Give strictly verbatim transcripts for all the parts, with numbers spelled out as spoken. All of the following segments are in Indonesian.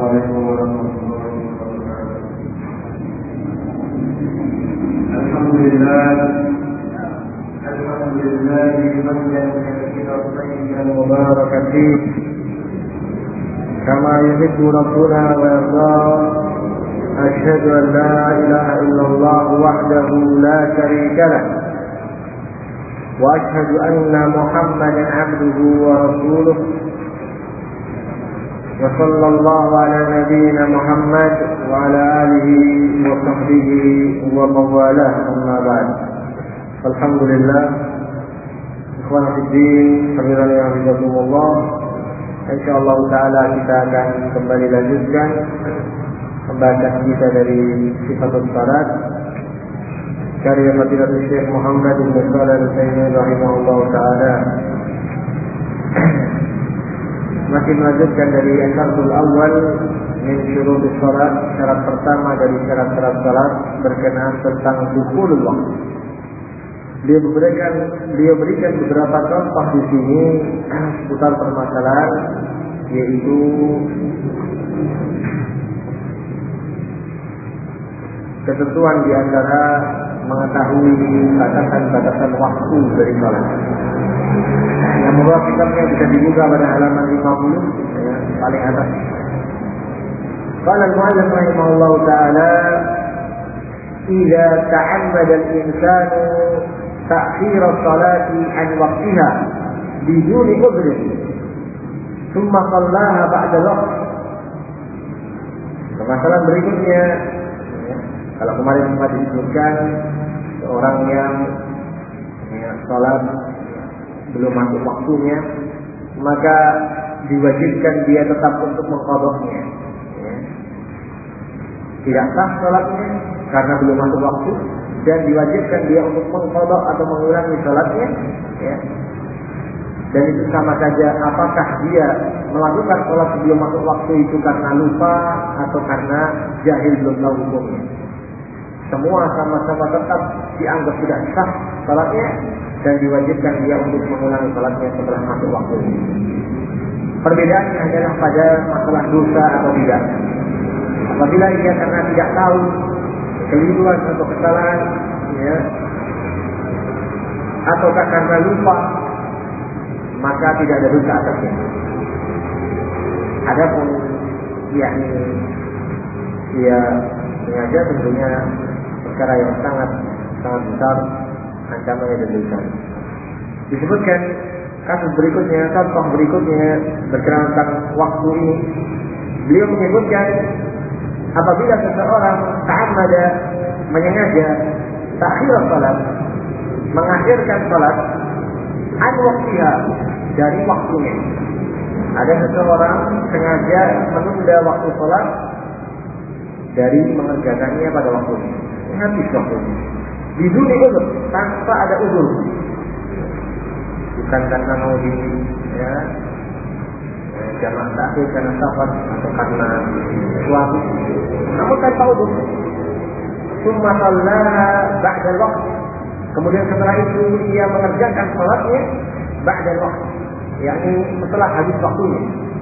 عليكم ورحمة الله وبركاته. الحمد لله الحمد لله حمدا كثيرا طيبا مباركا فيه كما يحب ربنا ويرضى. أشهد أن لا إله إلا الله وحده لا شريك له، وأشهد أن محمدا عبده ورسوله. وصلى الله على نبينا محمد وعلى آله وصحبه ومن والاه، أما بعد. الحمد لله ikhwan fiddin, hadirin yang dimuliakan, insyaallah taala kita akan kembali lanjutkan pembahasan kita dari sifatul salat karya Fadilatul Syekh Muhammad bin Shalih Al-Utsaimin rahimahullah taala. Masih melanjutkan dari asy-syartul awal min syurutis salat, syarat pertama dari syarat-syarat salat berkenaan tentang dukhulul waqt. Dia berikan dia berikan beberapa contoh di sini seputar permasalahan, yaitu ketentuan di antara mengetahui batasan-batasan waktu dari salat. Yang membawa kitabnya bisa dibuka pada halaman lima puluh, ya, paling atas. Qala al-mu'allif rahimahullah ta'ala, "Idza ta'ammada al-insanu ta'khir as-salati 'an waqtiha biduni udhrin, thumma shallaha ba'da al-waqt." Permasalahan berikutnya, ya, kalau kemarin sempat disebutkan seorang yang ya, salat belum masuk waktunya, maka diwajibkan dia tetap untuk mengqadahnya. Ya. Tidak sah salatnya karena belum masuk waktu, dan diwajibkan dia untuk mengqadah atau mengulangi salatnya. Ya. Dan itu sama saja apakah dia melakukan salat sebelum masuk waktu itu karena lupa atau karena jahil belum tahu hukumnya. Semua sama-sama tetap dianggap tidak sah salatnya, dan diwajibkan dia untuk mengulangi salatnya setelah masuk waktu. Perbedaannya adalah pada masalah dosa atau tidak. Apabila ia karena tidak tahu keliruan atau kesalahan, ya, ataukah karena lupa, maka tidak ada dosa atasnya. Adapun yakni dia sengaja, tentunya perkara yang sangat sangat besar ancamannya dan dosa. Disebutkan kasus berikutnya, contoh berikutnya berkenaan tentang waktu ini. Beliau menyebutkan apabila seseorang ta'ammada, menyengaja ta'khir salat, mengakhirkan salat an waqtiha, dari waktunya. Ada seseorang sengaja menunda waktu salat dari mengerjakannya pada waktunya, habis waktunya. Biduni uzur, tanpa ada uzur, bukan karena mau di ya, jamak takhir karena safar atau karena sesuatu, namun tanpa uzur. Tsumma shallaha ba'da al-waqt, kemudian setelah itu ia mengerjakan salatnya ba'da al-waqt, yakni setelah habis waktunya.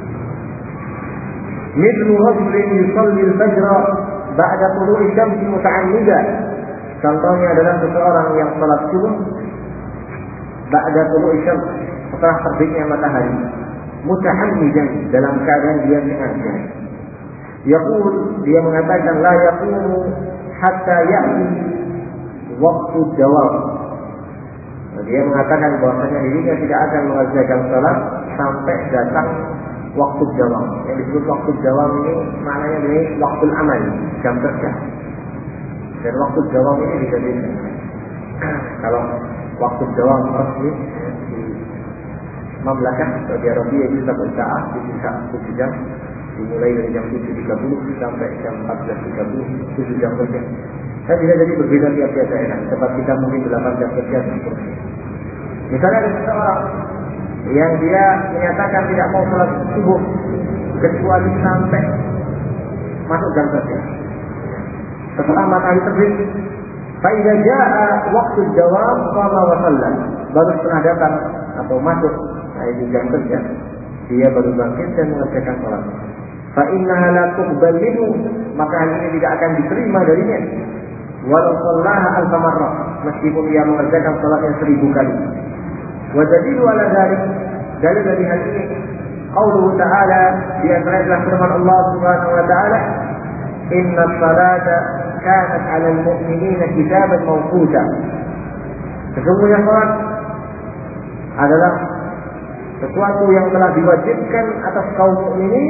Mithlu rajulin yusalli al-fajr ba'da tulu'i syamsi muta'ammidan. Contohnya adalah seseorang yang salat subuh ba'da tulu'i syams, setelah terbitnya matahari, muta'ammidan, dalam keadaan dia sengaja. Yaqul, dia mengatakan, la yaqumu hatta ya'ti waktu jawab. Dia mengatakan bahwasanya dirinya tidak akan mengerjakan salat sampai datang waktu jawab. Yang disebut waktu jawab ini maknanya ini waktu amal, jam kerja. Dan waktu jawab ini bisa-bisa. Kalau waktu jawab resmi di mamlakah Saudi Arabia itu satu saat, bisa tujuh jam, dimulai dari jam tujuh tiga puluh sampai jam empat belas tiga puluh, tujuh jam kerja. Dan bisa jadi berbeda tiap-tiap daerah. Tempat kita mungkin delapan jam kerja seperti. Misalnya ada seseorang yang dia menyatakan tidak mau sholat subuh kecuali sampai masuk jam kerja. Setelah matahari terbit, fa idza jaa waqtu jawab qama wa shalla, baru setelah datang atau masuk nah, di jam kerja, dia baru bangkit dan mengerjakan sholat. fa innaha la tuqbal minhu, maka hal ini tidak akan diterima darinya. Walau shallaha alf marrah, meskipun dia mengerjakan salatnya seribu kali. Wa dalilu ala dzalik, dalil dari hal ini qauluhu ta'ala, di antaranya firman Allah Subhanahu wa ta'ala, inna salata kanat 'alal mu'minina kitaban mawquta. Sesungguhnya salat adalah sesuatu yang telah diwajibkan atas kaum mukminin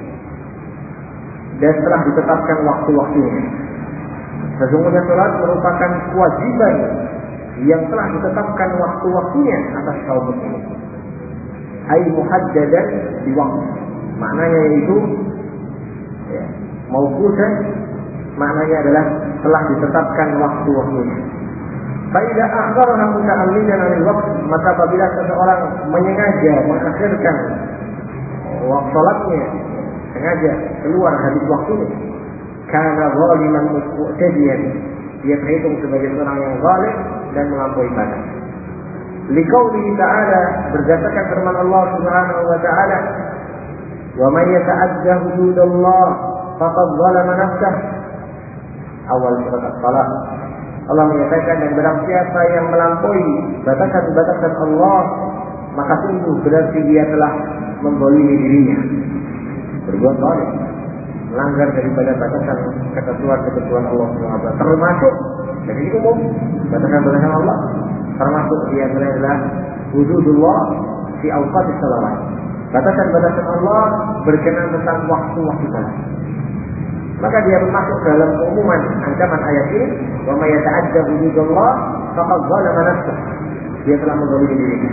dan telah ditetapkan waktu-waktunya. Sesungguhnya salat merupakan kewajiban yang telah ditetapkan waktu-waktunya atas kaum mukminin. Ai muhaddadan di waktu. Maknanya yaitu ya, mauqutan, maknanya adalah telah ditetapkan waktu-waktunya. Faidah akhbarna muta'allidan 'anil waqt, maka apabila seseorang menyengaja mengakhirkan waktu salatnya, sengaja keluar habis waktunya, kana zaliman mu'tadiyan, dia terhitung sebagai seorang yang zalim dan melampaui batas. Liqaulihi ta'ala, berdasarkan firman Allah Subhanahu wa ta'ala, wa may yata'adda hududallah faqad zalama nafsah. Awal surat As-Salat, Allah menyatakan, dan barang siapa yang melampaui batasan-batasan Allah, maka sungguh berarti dia telah membolimi dirinya, berbuat zalim, melanggar daripada batasan ketentuan-ketentuan Allah subhanahu wa taala, termasuk, dan ini umum, batasan-batasan Allah, termasuk dia adalah hududullah fi awqatis salawat. Batasan-batasan Allah berkenaan tentang waktu-waktu salat. Maka dia masuk dalam keumuman ancaman ayat ini, wa may yata'adda hududallah faqad zalama nafsah. Dia telah menzalimi dirinya.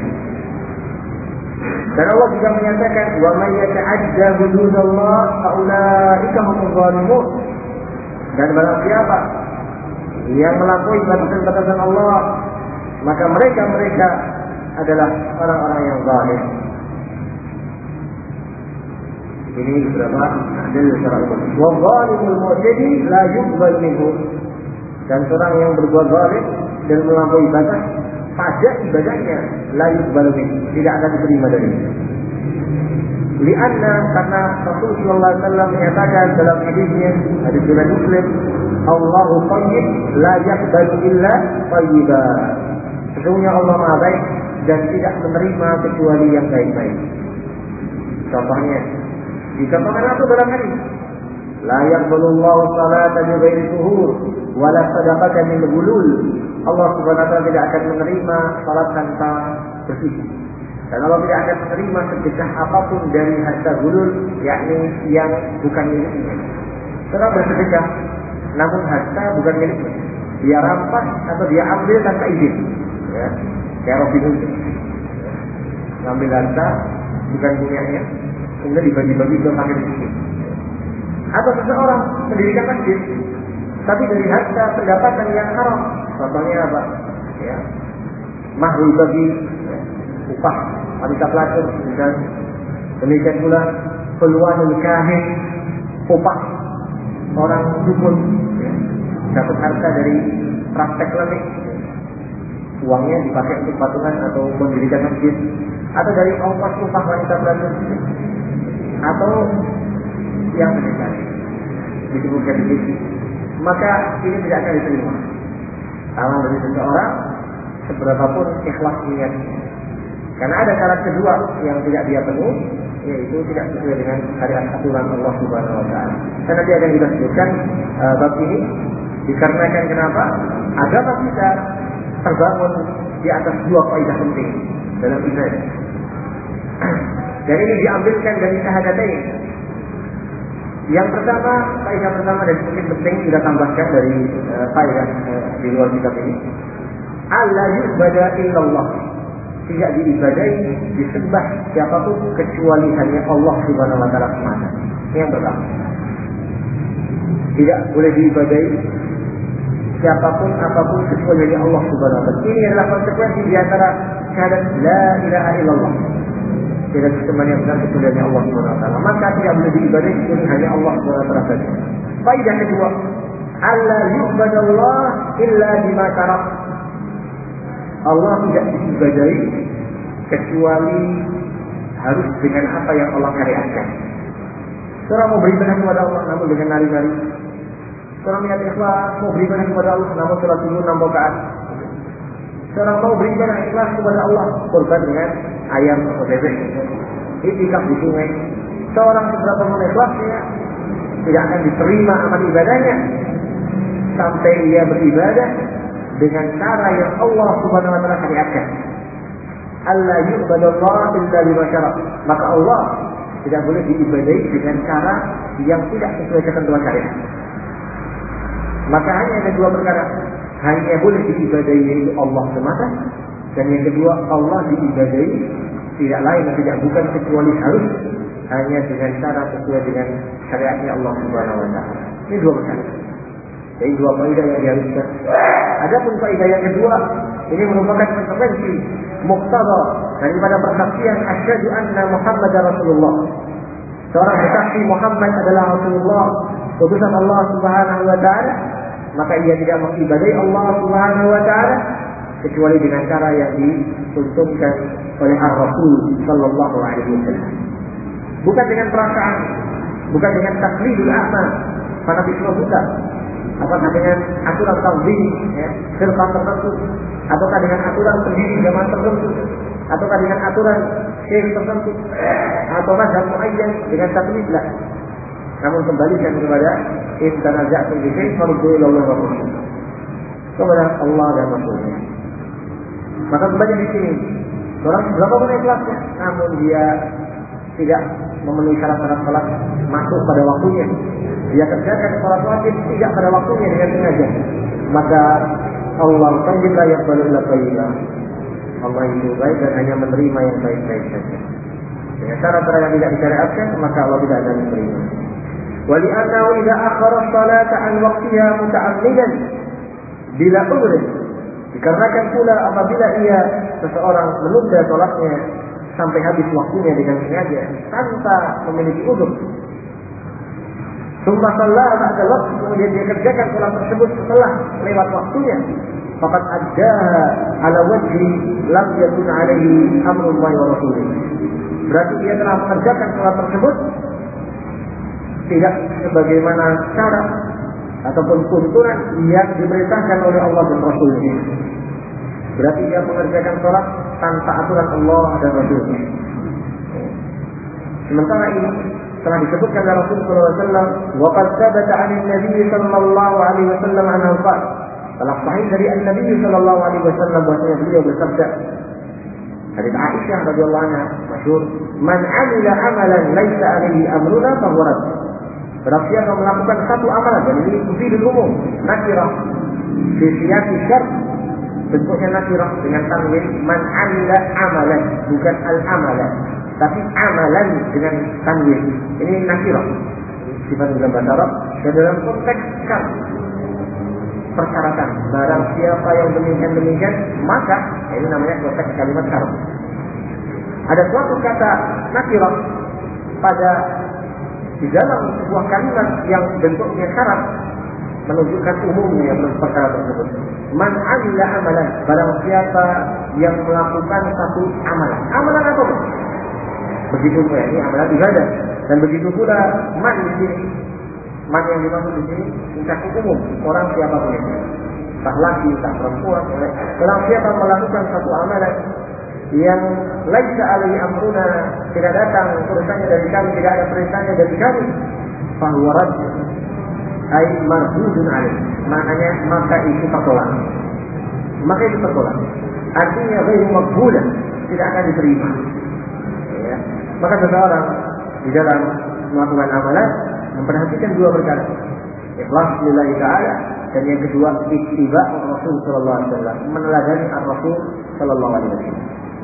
Dan Allah juga menyatakan, wa may yata'adda hududallah faulaika humuz zalimun. Dan barang siapa yang melampaui batasan-batasan Allah, maka mereka-mereka adalah orang-orang yang zalim. Ini beberapa dalil secara umum. Wa zalimul mu'tadi la yuqbal minhu. Dan orang yang berbuat zalim dan melampaui batas pada ibadahnya, la yuqbal minhu, tidak akan diterima darinya. Lianna, karena Rasulullah sallallahu alaihi wasallam menyatakan dalam hadisnya, hadis riwayat Muslim, Allahu thayyib la yaqbalu illa thayyiban. Sesungguhnya Allah Maha baik dan tidak menerima kecuali yang baik-baik. Contohnya dicontohkan apa dalam hadis? La yaqbalullahu salata bi ghairi tuhur wa la sadaqatan min ghulul. Allah Subhanahu wa taala tidak akan menerima salat tanpa bersih. Dan Allah tidak akan menerima sedekah apapun dari harta ghulul, yakni yang bukan miliknya. Seorang bersedekah namun harta bukan miliknya, dia rampas atau dia ambil tanpa izin, ya, kayak Robin Hood, ngambil harta bukan punyanya, kemudian dibagi-bagi ke fakir miskin. Atau seseorang mendirikan masjid, tapi dari harta pendapatan yang haram. Contohnya apa? Ya, mahul bagi, ya, upah wanita pelacur, dan demikian pula peluang kahin, upah orang dukun, ya, dapat harta dari praktek klinik, uangnya dipakai untuk patungan atau mendirikan masjid, atau dari ongkos upah wanita pelacur, atau yang sedekah disebutkan di sini, maka ini tidak akan diterima kalau dari seseorang seberapapun ikhlas niatnya. Karena ada syarat kedua yang tidak dia penuhi, yaitu tidak sesuai dengan syariat aturan Allah Subhanahu wa taala. Dan nanti akan kita sebutkan uh, bab ini dikarenakan kenapa agama kita terbangun di atas dua kaidah penting dalam ibadah. Dan ini diambilkan dari syahadatain. Yang pertama, kaidah pertama dan mungkin penting kita tambahkan dari uh, kaidah uh, di luar kitab ini. Alla yu'bada illallah. Tidak diibadai, disembah siapapun kecuali hanya Allah Subhanahu wa taala semata. Yang pertama. Tidak boleh diibadai siapapun apapun kecuali hanya Allah Subhanahu wa taala. Ini adalah konsekuensi di antara syahadat la ilaha illallah. Tidak disembah yang benar kecuali hanya Allah Subhanahu wa taala. Maka tidak boleh diibadai kecuali hanya Allah Subhanahu wa taala saja. Faedah kedua, alla yu'badallah illa bima syara'. Allah tidak diibadai kecuali harus dengan apa yang Allah syariatkan. Seorang mau beribadah kepada Allah namun dengan nari-nari. Seorang niat ikhlas mau beribadah kepada Allah namun sholat subuh enam rakaat. Seorang mau beribadah ikhlas kepada Allah korban dengan ayam atau bebek. Itikaf di sungai. Seorang seberapa pun ikhlasnya tidak akan diterima amal ibadahnya sampai ia beribadah dengan cara yang Allah Subhanahu wa taala syariatkan. Allah yu'badallah illa bima syara'. Maka Allah tidak boleh diibadahi dengan cara yang tidak sesuai ketentuan syariat. Maka hanya ada dua perkara. Hanya boleh diibadahi yaitu Allah semata, dan yang kedua Allah diibadahi tidak lain dan tidak bukan kecuali harus hanya dengan cara sesuai dengan syariatnya Allah Subhanahu wa taala. Ini dua perkara. Jadi dua kaidah yang diharuskan. Adapun kaidah yang kedua, ini merupakan konsekuensi muqtada daripada persaksian asyhadu anna Muhammadar Rasulullah. Seorang bersaksi Muhammad adalah Rasulullah, utusan Allah Subhanahu wa taala, maka ia tidak mengibadahi Allah Subhanahu wa taala kecuali dengan cara yang dituntunkan oleh Ar-Rasul sallallahu alaihi wasallam. Bukan dengan perasaan, bukan dengan taklidul a'ma, fanatisme buta, apakah dengan aturan tauhid, ya, firqah tertentu, ataukah dengan aturan pendiri zaman tertentu, ataukah dengan aturan syekh tertentu, atau mazhab muayyan dengan taklid lah. Namun kembalikan kepada in tanaza'tum fi syai'in faruddu ila Allah wa Rasul. Kepada Allah dan Rasulnya. Maka kembali di sini, orang berapa pun ikhlasnya, namun dia tidak memenuhi syarat-syarat salat masuk pada waktunya, dia kerjakan salat wajib tidak pada waktunya dengan sengaja, maka Allah tayyib la yaqbalu illa thayyiban. Allah itu baik dan hanya menerima yang baik-baik saja. Dengan cara-cara yang tidak disyariatkan, maka Allah tidak akan menerima. Wa li'annahu idza akhara as-salata 'an waqtiha muta'ammidan bila udhr. Dikarenakan pula apabila ia seseorang menunda salatnya sampai habis waktunya dengan sengaja tanpa memiliki uzur. Summa shallaha ba'da waqti, kemudian dia kerjakan salat tersebut setelah lewat waktunya. Faqad addaha ala wajhi lam yakun alaihi amrullah wa rasulih. Berarti dia telah mengerjakan salat tersebut tidak sebagaimana cara ataupun tuntunan yang diperintahkan oleh Allah dan Rasulnya. Berarti dia mengerjakan salat tanpa aturan Allah dan Rasulnya. Sementara ini telah disebutkan oleh Rasul sallallahu alaihi wasallam, wa qad thabata 'an an-nabi sallallahu alaihi wasallam anhu qala, telah sahih dari an-nabi sallallahu alaihi wasallam bahwasanya beliau bersabda, hadits Aisyah radhiyallahu anha masyhur, man 'amila 'amalan laisa 'alaihi amruna fa huwa rad. Barang siapa melakukan satu amalan, dan ini mufidul umum, nakirah fi siyaqi syart, bentuknya nakirah dengan tanwin, man 'amila 'amalan, bukan al-amalan, tapi amalan dengan tanwin. Ini nakirah, sifat dalam bahasa Arab dan dalam konteks syart, persyaratan. Barang siapa yang demikian-demikian, maka ini namanya konteks kalimat syart. Ada suatu kata nakirah pada di dalam sebuah kalimat yang bentuknya syarat menunjukkan umumnya perkara tersebut. Man 'amila 'amalan, barang siapa yang melakukan satu amalan, amalan apa pun. Begitu pula ini amalan ibadah, dan begitu pula man di sini. Man yang dimaksud di sini mencakup umum, orang siapapun itu, tak laki, tak perempuan, barang siapa melakukan satu amalan yang laisa alaihi amruna, tidak datang perintahnya dari kami, tidak ada perintahnya dari kami, fahuwa rad, ay mardudun alaih, maknanya maka itu tertolak, maka itu tertolak, artinya ghairu maqbulah, tidak akan diterima. Ya. Maka seseorang di dalam melakukan amalan memperhatikan dua perkara, ikhlas lillahi ta'ala, dan yang kedua ittiba' Rasul sallallahu alaihi wasallam, meneladani ar-Rasul sallallahu alaihi wasallam.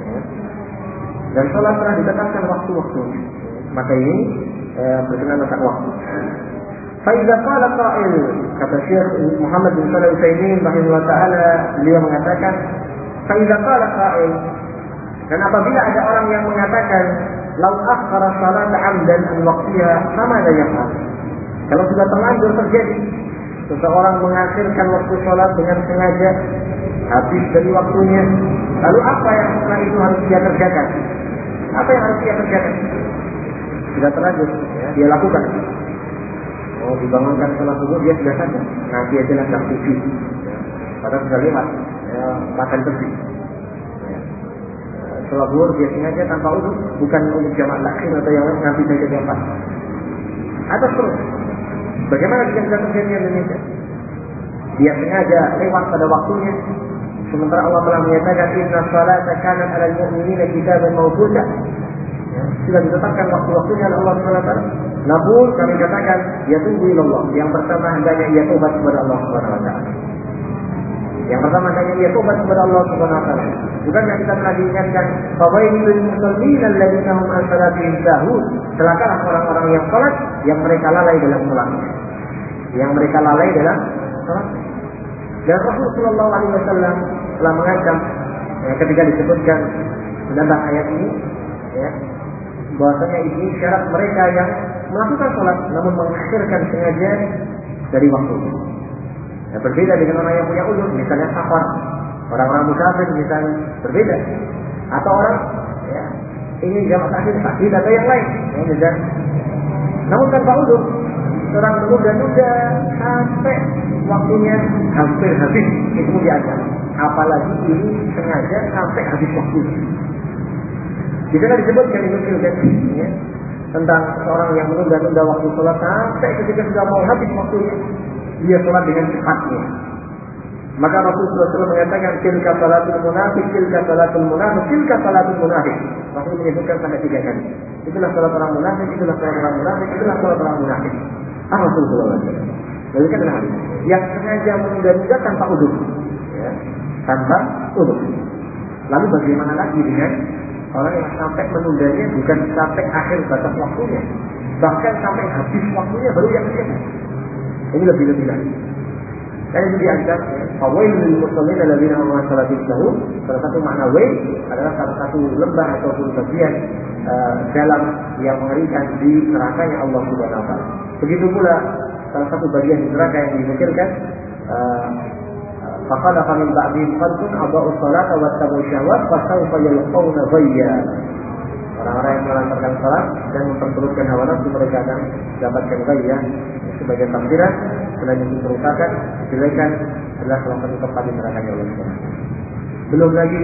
Dan sholat telah ditetapkan waktu-waktu, maka ini eh, berkenaan tentang waktu. Faiza qala qa'il, kata Syekh Muhammad bin Shalih Al-Utsaimin rahimahullah taala, beliau mengatakan, faiza qala qa'il, dan apabila ada orang yang mengatakan, lau akhara salat 'amdan an waqtiha, famadha yaf'al? Kalau sudah terlanjur terjadi seseorang mengakhirkan waktu sholat dengan sengaja habis dari waktunya, lalu apa yang setelah itu harus dia kerjakan? Apa yang harus dia kerjakan? sudah terlanjur, ya, dia lakukan. Oh, dibangunkan sholat subuh dia sudah sadar, nanti aja lah jam tujuh, ya. Padahal sudah lewat, ya, makan bersih. Ya. Sholat zuhur dia sengaja tanpa uduk, bukan untuk jamaah lain atau yang lain, nanti saja jam empat. Atau terus, bagaimana jika sudah terjadi di Indonesia? Dia sengaja lewat pada waktunya, sementara Allah telah menyatakan inna salata kanat 'alal mu'minina kitaban mawquta. Ya, sudah ditetapkan waktu-waktunya oleh Allah Subhanahu wa taala. Namun kami katakan ya tunggu ilallah. Yang pertama hendaknya ia tobat kepada Allah Subhanahu wa taala. Yang pertama hendaknya ia tobat kepada Allah Subhanahu wa taala. Bukannya kita telah diingatkan fawailul musallin alladziina hum an salatihim sahun. Celakalah orang-orang yang salat yang mereka lalai dalam salatnya. Yang mereka lalai dalam salat. Dan Rasulullah Shallallahu Alaihi Wasallam telah mengancam ya, ketika disebutkan tentang ayat ini, ya, bahwasanya ini syarat mereka yang melakukan sholat namun mengakhirkan sengaja dari waktunya. Ya, berbeda dengan orang yang punya udzur, misalnya safar, orang-orang musafir misalnya berbeda, atau orang ya, ingin jamak takhir takhir atau yang lain, ya, misalnya. Namun tanpa udzur, orang menunda-nunda sampai waktunya hampir habis, itu diajar. Apalagi ini sengaja sampai habis waktunya. Di sana disebutkan di Muslim ya, tentang seorang yang menunda-nunda waktu sholat sampai ketika sudah mau habis waktunya, dia sholat dengan cepatnya. Maka Rasulullah shallallahu alaihi wasallam mengatakan tilka salatul munafik, tilka salatul munafik, tilka salatul munafik. Rasul menyebutkan sampai tiga kali. Itulah sholat orang munafik, itulah sholat orang munafik, itulah sholat orang munafik. Ah, Rasulullah shallallahu alaihi wasallam. Jadi kan hadis yang sengaja menunda-nunda tanpa udzur, ya, tanpa udzur. Lalu bagaimana lagi dengan orang yang sampai menundanya bukan sampai akhir batas waktunya, bahkan sampai habis waktunya baru yang siap. Ini lebih-lebih lagi. Karena itu dianggap fawailul musallin alladziina hum an salatihim sahun. Salah satu makna wail adalah salah satu lembah ataupun bagian uh, dalam yang mengerikan di nerakanya Allah Subhanahu wa taala. Begitu pula salah satu bagian di neraka yang dizikirkan faqala min ba'dihim khalqun aba'u sholata wattabu syahwat fasawfa yalqawna ghayya. Orang-orang yang melantarkan salat dan memperturutkan hawa nafsu mereka akan dapatkan ghayya. Sebagai tafsiran selain itu kerusakan, kejelekan adalah salah satu tempat di neraka Allah Subhanahu wa taala. Belum lagi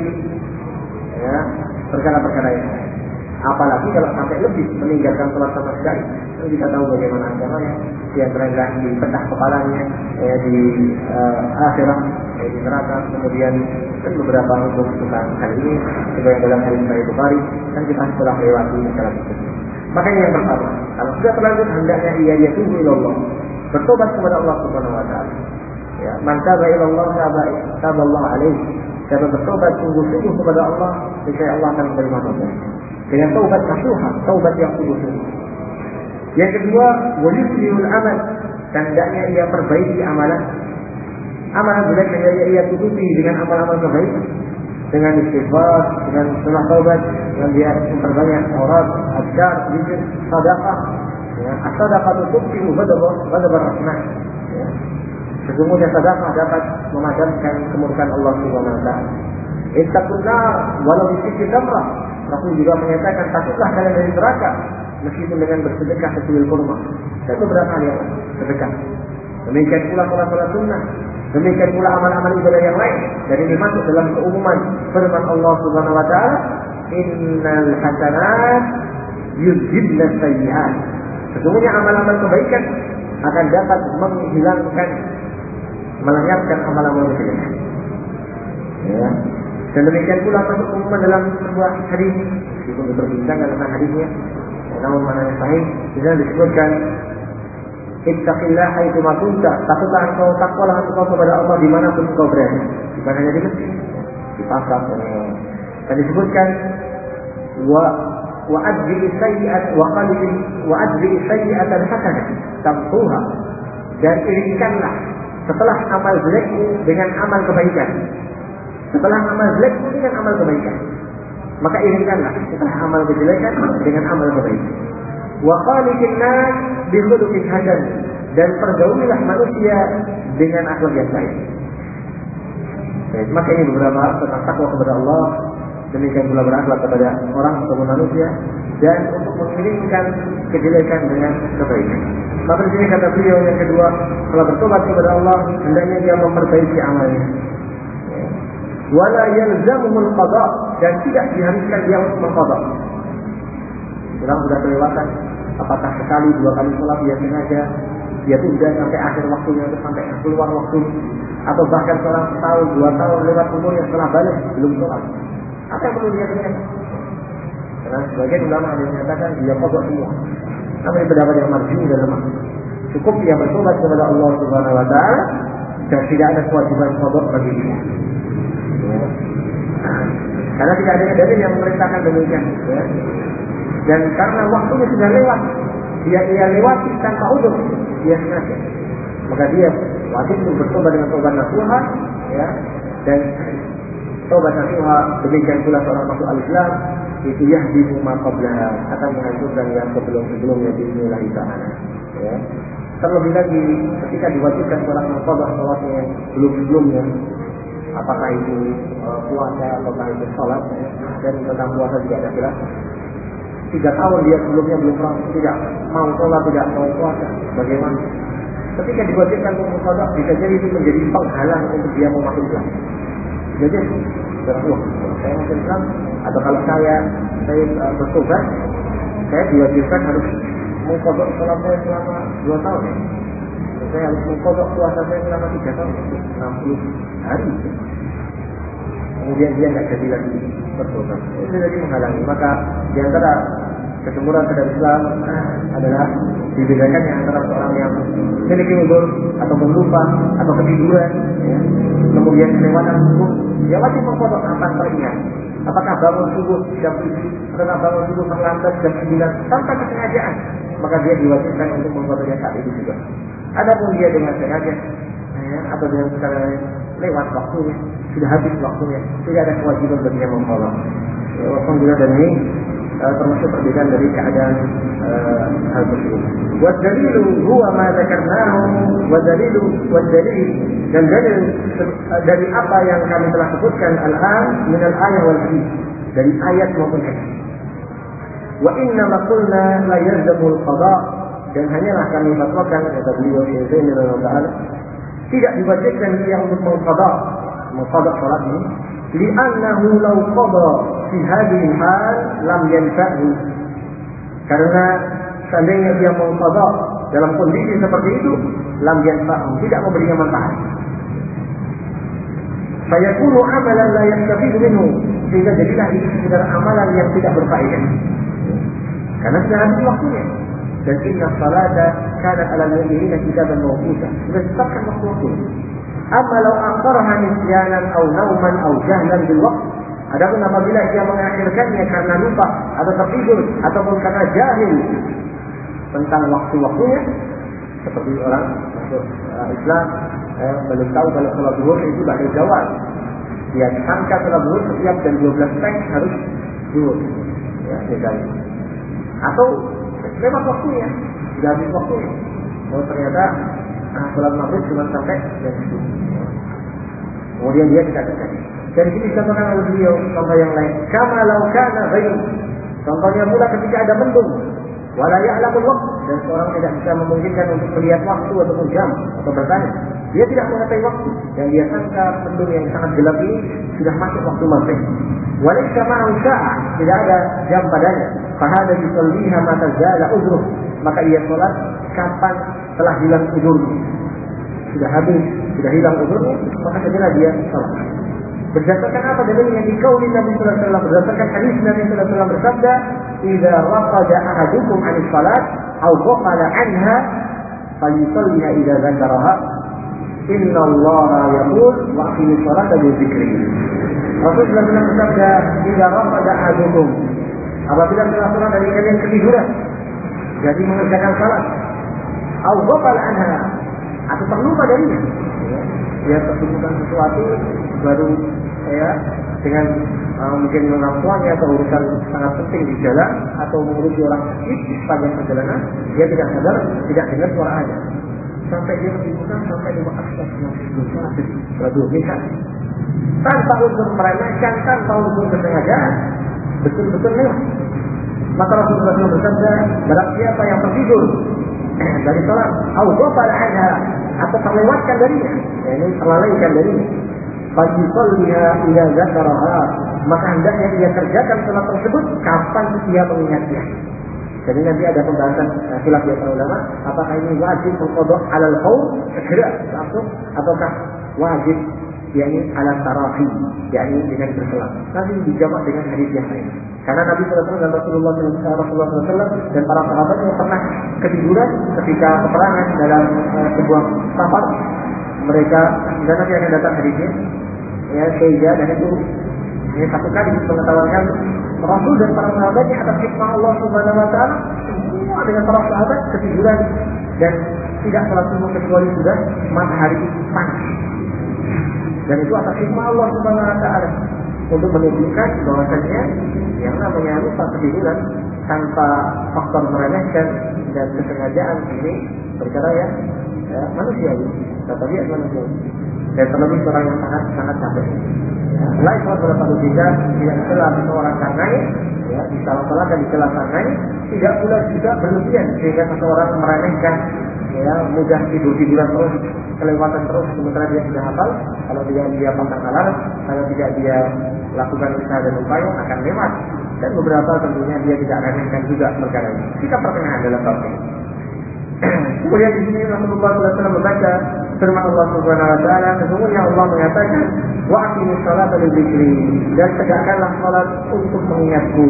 ya perkara-perkara yang lain. Apalagi kalau sampai lebih meninggalkan sholat sama sekali, kan kita tahu bagaimana agamanya, dia mereka dipecah kepalanya ya, di uh, akhirat, ya, di neraka. Kemudian kan beberapa hukum tentang hal ini, sebagai dalam hadis Sahih Bukhari, kan kita telah melewati masalah tersebut. Makanya yang pertama, kalau sudah terlanjur hendaknya ia yatubu ilallah, bertobat kepada Allah Subhanahu wa taala. Ya, man taba ilallah taba Allah alaihi. Siapa bertobat sungguh-sungguh kepada Allah, niscaya Allah akan menerima tobat. Dengan taubat nasuha, taubat yang sungguh-sungguh. Yang kedua, wayuslihul amal, dan hendaknya ia perbaiki amalan. Amalan jelek hendaknya ia tutupi dengan amal-amal kebaikan, dengan istighfar, dengan sunah taubat, dengan dia memperbanyak aurat, azkar, zikir, sedekah. Ya, as-sadaqah tutfi'u ghadab ar-rahman. Ya. Sesungguhnya sedekah dapat memadamkan kemurkaan Allah Subhanahu wa taala. Ittaqun nar walau bisikki tamrah. Rasul juga menyatakan takutlah kalian dari neraka meskipun dengan bersedekah secuil kurma dan beberapa hal yang sedekah. Demikian pula salat sunnah, demikian pula amal-amal ibadah yang lain. Dan ini masuk dalam keumuman firman Allah Subhanahu wa taala, "Innal hasanat yudhibna sayyi'at." Sesungguhnya amal-amal kebaikan akan dapat menghilangkan, melenyapkan amal-amal kejelekan. Ya. Dan demikian pula masuk keumuman dalam sebuah hadis, meskipun diperbincangkan tentang hadisnya, namun maknanya sahih. Di sana disebutkan, "Ittaqillah haitsu ma kunta." Takutlah engkau, takwalah engkau kepada Allah dimanapun engkau berada. Bukan hanya di masjid, di pasar dan yang lain. Dan disebutkan, "Wa wa adbi sayyi'at wa qalbi wa adbi sayyi'atan hasanah tamhuha." Dan iringkanlah setelah amal jelekmu dengan amal kebaikan. Setelah amal jelek dengan amal kebaikan, maka iringkanlah setelah amal kejelekan dengan amal kebaikan. Wa khaliqin nas bi khuluqin hasan, dan pergaulilah manusia dengan akhlak yang baik. Baik, maka ini beberapa tentang takwa kepada Allah demikian pula berakhlak kepada orang ataupun manusia, dan untuk mengiringkan kejelekan dengan kebaikan. Maka di sini kata beliau yang kedua, setelah bertobat kepada Allah, hendaknya dia memperbaiki amalnya. Wala yalzamuhul qada, dan tidak diharuskan dia untuk mengqada. Orang sudah kelewatan, apakah sekali dua kali sholat dia sengaja, dia tunda sampai akhir waktunya, sampai keluar waktu, atau bahkan seorang setahun, dua tahun lewat umurnya setelah balik belum sholat. Apa yang perlu dia kerjakan? Karena sebagian ulama ada yang menyatakan dia qada semua. Namun ini pendapat yang marji dan lemah. Cukup dia bertobat kepada Allah Subhanahu Wa Taala dan tidak ada kewajiban qada bagi dia. Nah, karena tidak ada dalil yang memerintahkan demikian. Ya. Dan karena waktunya sudah lewat, dia ia lewati tanpa udzur, dia sengaja. Maka dia wajib untuk bertobat dengan tobat nasuha, ya. Dan tobat nasuha demikian pula seorang masuk al-Islam itu yahdimu ma qablaha, akan menghancurkan yang sebelum-sebelumnya bismillah ta'ala. Ya. Terlebih lagi ketika diwajibkan seorang mengqadha salatnya yang belum-sebelumnya, apakah itu uh, puasa ataukah itu salat, ya. Dan tentang puasa juga ada jelas. Tiga tahun dia sebelumnya belum pernah tidak mau sholat, tidak mau puasa. Bagaimana? Ketika diwajibkan untuk mengqadha, bisa jadi itu menjadi penghalang untuk dia mau masuk Islam. Jadi, berwah, saya masuk Islam, atau kalau saya saya uh, bertobat, saya diwajibkan harus mengqadha sholat saya selama dua tahun. Ya. Saya harus mengqadha puasa saya selama tiga tahun, enam puluh hari. Kemudian dia nggak jadi lagi bertobat. Itu jadi menghalangi. Maka di antara kecemburuan terhadap Islam adalah dibedakan yang antara seorang yang memiliki udzur atau lupa atau ketiduran, ya. Kemudian kelewatan subuh, dia wajib mengqadha apa teringat. Apakah bangun subuh jam tujuh, atau bangun subuh terlambat jam sembilan tanpa kesengajaan, maka dia diwajibkan untuk mengqadha saat itu juga. Adapun dia dengan sengaja, ya, atau dengan secara lewat waktunya, sudah habis waktunya, tidak ada kewajiban bagi yang mengqadha. Ya, walaupun juga dan ini uh, termasuk perbedaan dari keadaan uh, hal tersebut. Wa dalilu huwa ma dzakarnahu wa dalilu wa dalil, dan dalil dari apa yang kami telah sebutkan al-an min al-ayat wal hadis, dari ayat maupun hadis. Wa inna ma qulna la yalzamul qada, dan hanyalah kami fatwakan kata beliau Syekh Ibnu Taala tidak diwajibkan dia untuk mengqadha mengqadha salat ini, li'annahu law qadha fi hadhihi hal lam yanfa'hu, karena seandainya dia mengqadha dalam kondisi seperti itu lam yanfa'hu, tidak memberinya manfaat. Fayakunu amalan la yastafidu minhu, sehingga jadilah itu sekedar amalan yang tidak berfaedah karena sudah habis waktunya. Dan inna salata kanat ala al-mu'minina kitaban mawquta, sudah ditetapkan waktu-waktunya. Amma law akharaha nisyanan aw nauman aw jahlan bil waqt, adapun apabila dia mengakhirkannya karena lupa atau tertidur ataupun karena jahil tentang waktu-waktunya, seperti orang masuk uh, Islam eh, belum tahu kalau salat zuhur itu ba'da zawal, dia sangka salat zuhur setiap jam dua belas harus zuhur, ya, misalnya. Atau lewat waktunya, sudah habis waktunya. Oh ternyata nah, sholat maghrib cuma sampai jam sepuluh. Kemudian dia tidak terjadi. Dan ini dicontohkan oleh beliau contoh yang lain. Kama law kana ghaib. Contohnya pula ketika ada mendung, wala ya'lamul waqt, dan seorang tidak bisa memungkinkan untuk melihat waktu ataupun jam atau bertanya. Dia tidak mengetahui waktu dan dia sangka mendung yang sangat gelap ini sudah masuk waktu maghrib. Walaysa ma'ahu sa'ah, tidak ada jam padanya. Fahada yusalliha mata zala udhruh, maka ia sholat kapan telah hilang udhurnya. Sudah habis, sudah hilang udhurnya, maka segera dia sholat. Berdasarkan apa dalilnya? Di qauli Nabi sallallahu alaihi wasallam, berdasarkan hadis Nabi sallallahu alaihi wasallam bersabda, "Idza raqada ahadukum 'anis salat aw ghafala 'anha, falyusalliha idza dzakaraha. Inna Allaha yaqul wa aqimis salata bi dzikri." Rasul sallallahu alaihi wasallam bersabda, "Idza raqada ahadukum," apabila salah dari kalian ketiduran, jadi mengerjakan salat, au ghafala anha, atau terlupa darinya, dia terlupakan sesuatu baru ya dengan uh, mungkin orang tuanya atau urusan sangat penting di jalan atau mengurusi orang sakit di sepanjang perjalanan, dia tidak sadar, tidak dengar suara azan, sampai dia ketiduran sampai di waktu sholat jadi berdoa minta tanpa unsur meremehkan, tanpa unsur kesengajaan, betul-betul lewat. Maka Rasulullah shallallahu alaihi wasallam bersabda, barang siapa yang tertidur dari salat, atau ghafala anha, atau terlewatkan darinya, yakni terlalaikan darinya, falyusalliha idza dzakaraha, maka hendaknya dia kerjakan salat tersebut kapan dia mengingatnya. Jadi nanti ada pembahasan khilaf di antara ulama, apakah ini wajib mengqadha alal qaul segera langsung, ataukah wajib yakni ala tarafi, yakni dengan berselang. Nanti dijawab dengan hadis yang lain. Karena Nabi sallallahu alaihi wasallam dan Rasulullah sallallahu alaihi wasallam dan para sahabatnya pernah ketiduran ketika peperangan dalam uh, sebuah safar. Mereka, dan nanti akan datang hadisnya, ya sehingga dan itu ini satu kali pengetahuan kami Rasul dan para sahabatnya atas hikmah Allah Subhanahu Wa Taala semua dengan para sahabat ketiduran dan tidak salat subuh kecuali sudah matahari panas. Dan itu atas hikmah Allah Subhanahu Wa Taala untuk menunjukkan bahwasanya yang namanya lupa ketiduran tanpa faktor meremehkan dan kesengajaan ini perkara ya, ya manusiawi, tabiat manusiawi. Dan terlebih seorang yang sangat sangat capek. Ya, lain kalau pada satu kita tidak dicela seseorang karena ya disalah-salah dan dicela karena tidak pula juga berlebihan sehingga seseorang meremehkan, ya mudah tidur tiduran terus, kelewatan terus sementara dia sudah hafal. Kalau tidak dia pasang alarm, kalau tidak dia lakukan usaha dan upaya akan lewat. Dan beberapa tentunya dia tidak remehkan juga perkara ini. Kita pertengahan dalam bab ini. Kemudian di sini Rasulullah sallallahu alaihi wasallam membaca firman Allah Subhanahu wa taala, sesungguhnya Allah mengatakan wa aqimis salata li dzikri, dan tegakkanlah salat untuk mengingatku.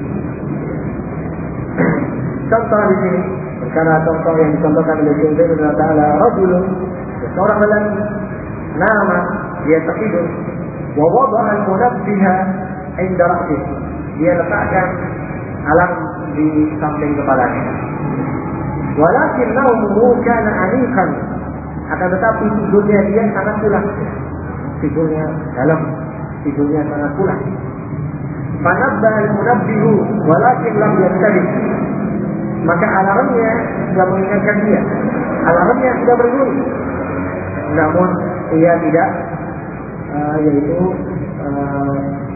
Contoh di sini, karena contoh yang dicontohkan oleh Syekh Ibnu Taala, rajulun, seorang lelaki, nama dia tertidur, wa wada'a al-munabbiha 'inda ra'sihi, dia letakkan alarm di samping kepalanya. Walakin naumuhu kana aniqan, akan tetapi tidurnya dia sangat pulas, tidurnya dalam, tidurnya sangat pulas. Fanabba al-munabbihu walakin lam yastabih, maka alarmnya sudah mengingatkan dia, alarmnya sudah berbunyi, namun ia tidak uh, yaitu uh,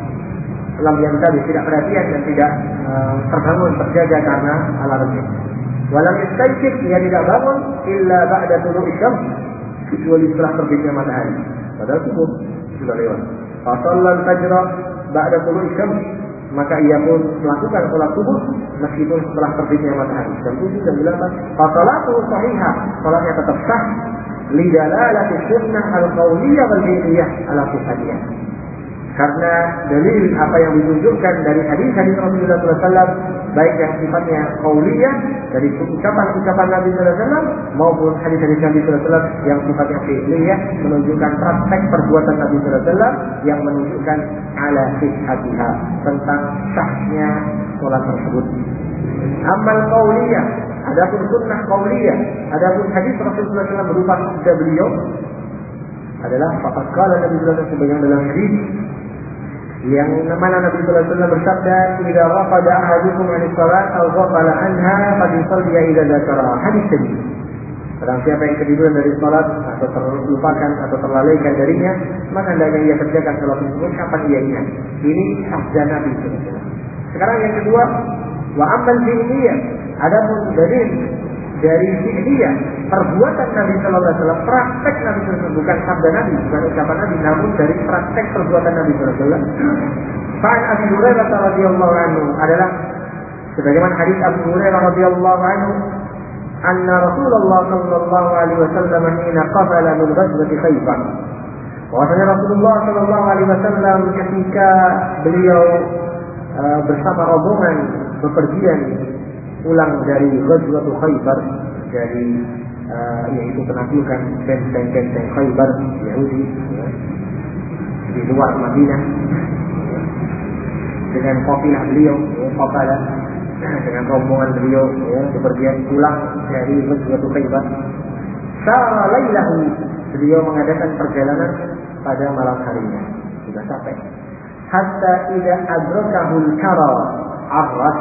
lam yastabih, tidak perhatian dan tidak uh, terbangun terjaga karena alarmnya. Walam yastayqid, ia tidak bangun illa ba'da tulu'i syams, kecuali setelah terbitnya matahari. Padahal subuh sudah lewat. Fa shallal fajra ba'da tulu'i syams, maka ia pun melakukan salat subuh meskipun setelah terbitnya matahari. Jam tujuh dan delapan. Fa salatu sahihah, salatnya tetap sah. Lidalalati sunnah al-qauliyah wal fi'liyah ala sihhatiyah. Karena dalil apa yang ditunjukkan dari hadis-hadis Rasulullah sallallahu alaihi wasallam, baik yang sifatnya qauliyah dari ucapan-ucapan Nabi sallallahu alaihi wasallam maupun hadis-hadis Nabi sallallahu alaihi wasallam yang sifatnya fi'liyah, menunjukkan praktek perbuatan Nabi sallallahu alaihi wasallam yang menunjukkan ala sihhatiha, tentang sahnya salat tersebut. Amal qauliyah, adapun sunnah qauliyah, adapun hadis Rasulullah sallallahu alaihi wasallam berupa sabda beliau adalah faqad qala Nabi sallallahu alaihi wasallam sebagaimana dalam hadis yang mana Nabi sallallahu alaihi wasallam bersabda, "Idza rafada ahadukum 'an shalat aw ghafala anha falyusalli idza dzakara." Hadis ini. Barang siapa yang ketiduran dari salat atau terlupakan atau terlalaikan darinya, maka hendaknya ia kerjakan salat tersebut kapan ia ingat. Ini sabda Nabi sallallahu alaihi wasallam. Sekarang yang kedua, wa amman fi'liyah, adapun dalil dari fi'liyah, perbuatan Nabi sallallahu alaihi wasallam, praktek Nabi sallallahu alaihi wasallam, bukan sabda Nabi, bukan ucapan Nabi, namun dari praktek perbuatan Nabi sallallahu alaihi wasallam. Fa'an Abi Hurairah radhiyallahu anhu, adalah sebagaimana hadis Abu Hurairah radhiyallahu anhu, anna Rasulullah sallallahu alaihi wasallam hina qafala min ghazwati Khaybar. Bahwasanya Rasulullah sallallahu alaihi wasallam ketika beliau uh, bersama rombongan bepergian pulang dari Ghazwat Khaybar, dari uh, yaitu penaklukan benteng-benteng Khaybar Yahudi, ya, di luar Madinah, ya, dengan kafilah beliau, ya, kafilah dengan rombongan beliau, ya, bepergian pulang dari Ghazwat Khaybar. Sara lailahu, beliau mengadakan perjalanan pada malam harinya, sudah sampai. Hatta idza adrakahul kara arras,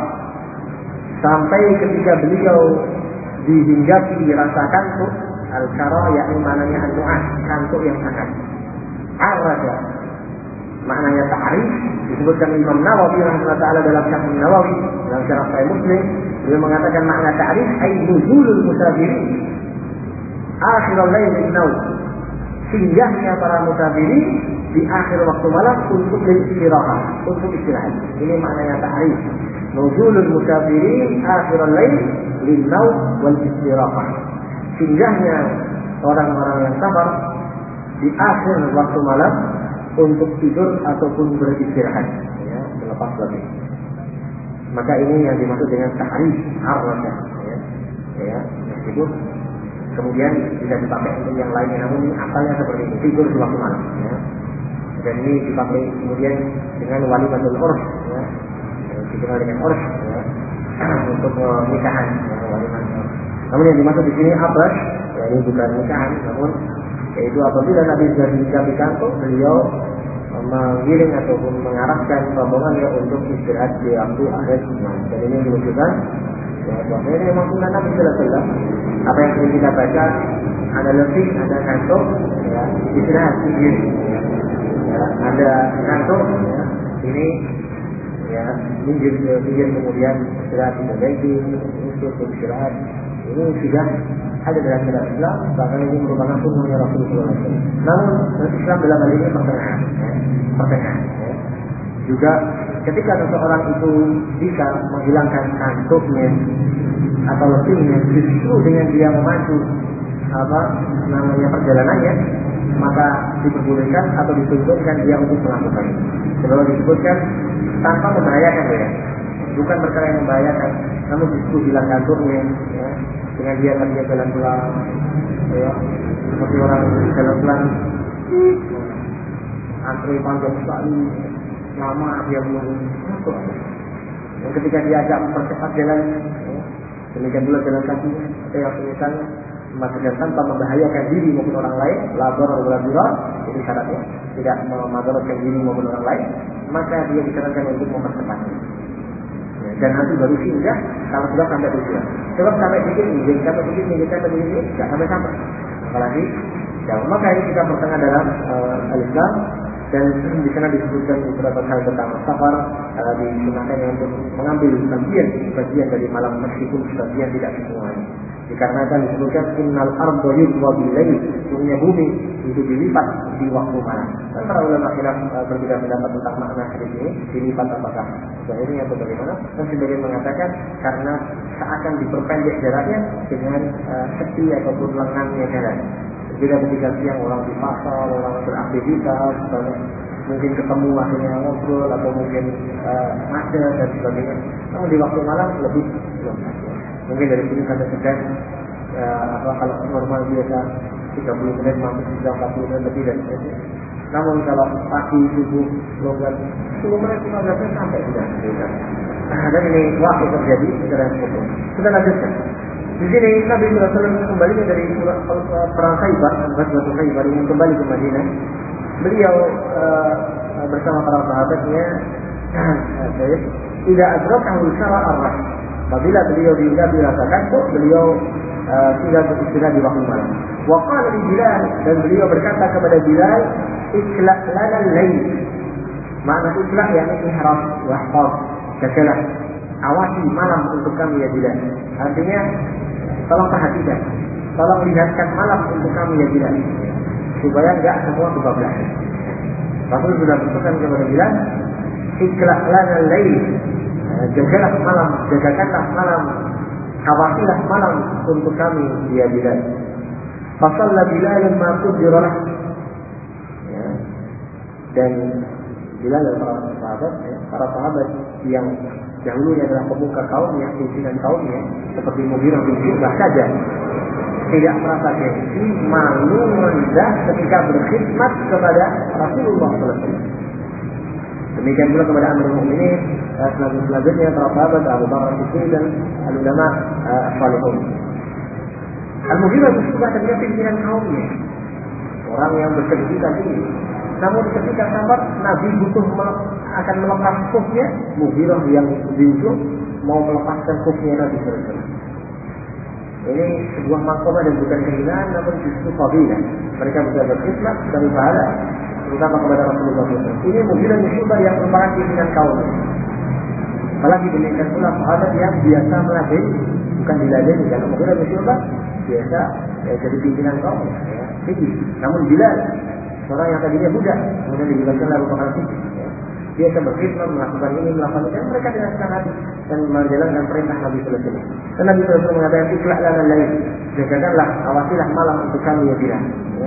sampai ketika beliau dihinggapi rasa kantuk. Al-kara yakni mananya an-nu'as, kantuk yang sangat. Arraja, maknanya ta'rif disebutkan Imam Nawawi rahimahullah taala dalam Syarh Nawawi dalam Syarah Sahih Muslim, beliau mengatakan makna ta'rif ay nuzulul musafirin akhirul lailin naum, singgahnya para musafirin di akhir waktu malam untuk istirahat, untuk istirahat. Ini maknanya ta'rif. Nuzulul musafirin akhirul lail lin naum wal istirahat. Singgahnya orang-orang yang sabar di akhir waktu malam untuk tidur ataupun beristirahat, ya, melepas lagi. Maka ini yang dimaksud dengan ta'rif arwah, ya, ya, meskipun kemudian bisa dipakai untuk yang lainnya, namun ini asalnya seperti ini, tidur di waktu malam, ya. Dan ini dipakai kemudian dengan walimatul urf, ya, dikenal dengan urf, ya, untuk nikahan, ya, walimatul. Namun yang dimaksud di sini abras, ya, ini bukan nikahan, namun yaitu apabila Nabi sudah di kantor, beliau mengiring ataupun mengarahkan rombongannya untuk istirahat di waktu akhir malam. Dan ini menunjukkan ya, bahwa ini memang sunnah Nabi sallallahu alaihi wasallam. Apa yang sering kita baca, ada letih, ada kantor, ya, istirahat tidur, ya, ada kantor, ya, ini ya minggir minggir kemudian istirahat tidak baik, untuk istirahat. Ini sudah ada dalam syariat Islam, bahkan ini merupakan sunnahnya Rasulullah shallallahu alaihi wasallam. Namun Islam dalam hal ini pertengahan, ya, pertengahan. Ya. Juga ketika seseorang itu bisa menghilangkan kantuknya atau letihnya justru dengan dia memacu apa namanya perjalanannya, maka diperbolehkan atau ditunjukkan dia untuk melakukannya. Sebelum disebutkan tanpa membahayakan, ya, bukan perkara yang membahayakan, namun justru hilang kantuknya, ya, dengan dia tadi jalan pelan, ya, seperti orang jalan pelan, antri panjang sekali, lama dia menunggu. Dan ketika dia ajak mempercepat jalan, ya, demikian pula jalan kakinya, atau yang misalnya memastikan tanpa membahayakan diri maupun orang lain, labor atau labor, itu syaratnya tidak memadaratkan diri maupun orang lain, maka dia disarankan untuk mempercepatnya. Dan nanti baru singgah kalau sudah sampai tujuan. Sebab sampai dikit nih, sampai dikit nih, sampai dikit nih, tidak sampai sampai. Apalagi jauh. Maka ini kita pertengah dalam uh, al-Islam, dan di sana disebutkan beberapa hal tentang safar, uh, digunakan untuk mengambil bagian bagian dari malam meskipun bagian tidak semuanya. Dikarenakan disebutkan innal arda yudwa bil-lail, dunia bumi itu dilipat di waktu malam. Dan para ulama khilaf uh, berbeda pendapat tentang makna hadis ini, dilipat apakah zahirnya atau bagaimana. Dan sebagian mengatakan karena seakan diperpendek jaraknya dengan uh, sepi ataupun lengannya jalan. Berbeda ketika siang orang di pasar, orang beraktivitas, mungkin ketemu akhirnya ngobrol atau mungkin uh, macet dan sebagainya. Namun di waktu malam lebih lengkap. Mungkin dari sini sampai sekian, uh, apa kalau normal biasa tiga puluh menit mampu sudah empat puluh menit lebih dan sebagainya. Namun kalau pagi subuh longgar sepuluh menit lima belas menit sampai sudah. Nah, dan ini waktu terjadi secara sepuluh. Kita lanjutkan. Di sini Nabi sallallahu alaihi wasallam kembali dari perang Khaybar, Ghazwat Khaybar, ingin kembali ke Madinah. Beliau uh, bersama para sahabatnya, tidak adrakahu syara ar-rahl. Apabila beliau tidak dirasakan, kok beliau uh, tidak beristirahat di waktu malam. Wa qala li Bilal, dan beliau berkata kepada Bilal, "Ikla' lana al-lail." Makna ikla' yakni ihram wa ihfaz, jagalah, awasi malam untuk kami ya Bilal. Artinya tolong perhatikan, tolong lihatkan malam untuk kami ya Bilal, supaya enggak semua kebablasan. Rasul sudah berpesan kepada Bilal, "Ikla' lana al-lail." Jagalah malam, jagakanlah malam, awasilah malam untuk kami ya Bilal. Fasalla Bilal ma qudira lah. Ya. Dan Bilal dan para sahabat, ya, para sahabat yang dahulunya adalah pemuka kaumnya, pimpinan kaumnya, seperti Mughirah bin Syu'bah saja, tidak merasa gengsi, malu, rendah ketika berkhidmat kepada Rasulullah sallallahu alaihi wasallam. Demikian pula kepada Amirul Mukminin, selanjutnya para sahabat Abu Bakar Siddiq dan ulama as-salihun. Al-Mughirah bin Syu'bah adalah pimpinan kaumnya, orang yang berkedudukan tinggi. Namun ketika sahabat Nabi butuh akan melepas khufnya, Mughirah yang diutus mau melepaskan khufnya Nabi sallallahu alaihi wasallam. Ini sebuah makomah dan bukan kehinaan, namun justru fadilah. Mereka bisa berkhidmat dari pahala terutama kepada Rasulullah shallallahu alaihi wasallam. Ini Mughirah bin Syu'bah yang merupakan pimpinan kaum. Apalagi demikian pula sahabat yang biasa meladeni, bukan diladeni, karena Mughirah bin Syu'bah biasa ya, jadi pimpinan kaum, ya, tinggi. Namun Bilal, seorang yang tadinya budak, kemudian dijelaskan lalu bakal tinggi. Ya. Biasa berkhidmat, melakukan ini, melakukan itu, dan mereka dengan senang hati dan menjalankan perintah Nabi Sallallahu Alaihi Wasallam. Dan Nabi Sallallahu Alaihi Wasallam mengatakan, "Ikhlas lana lain." Jagakanlah, awasilah malam untuk kami ya Bilal. Ya.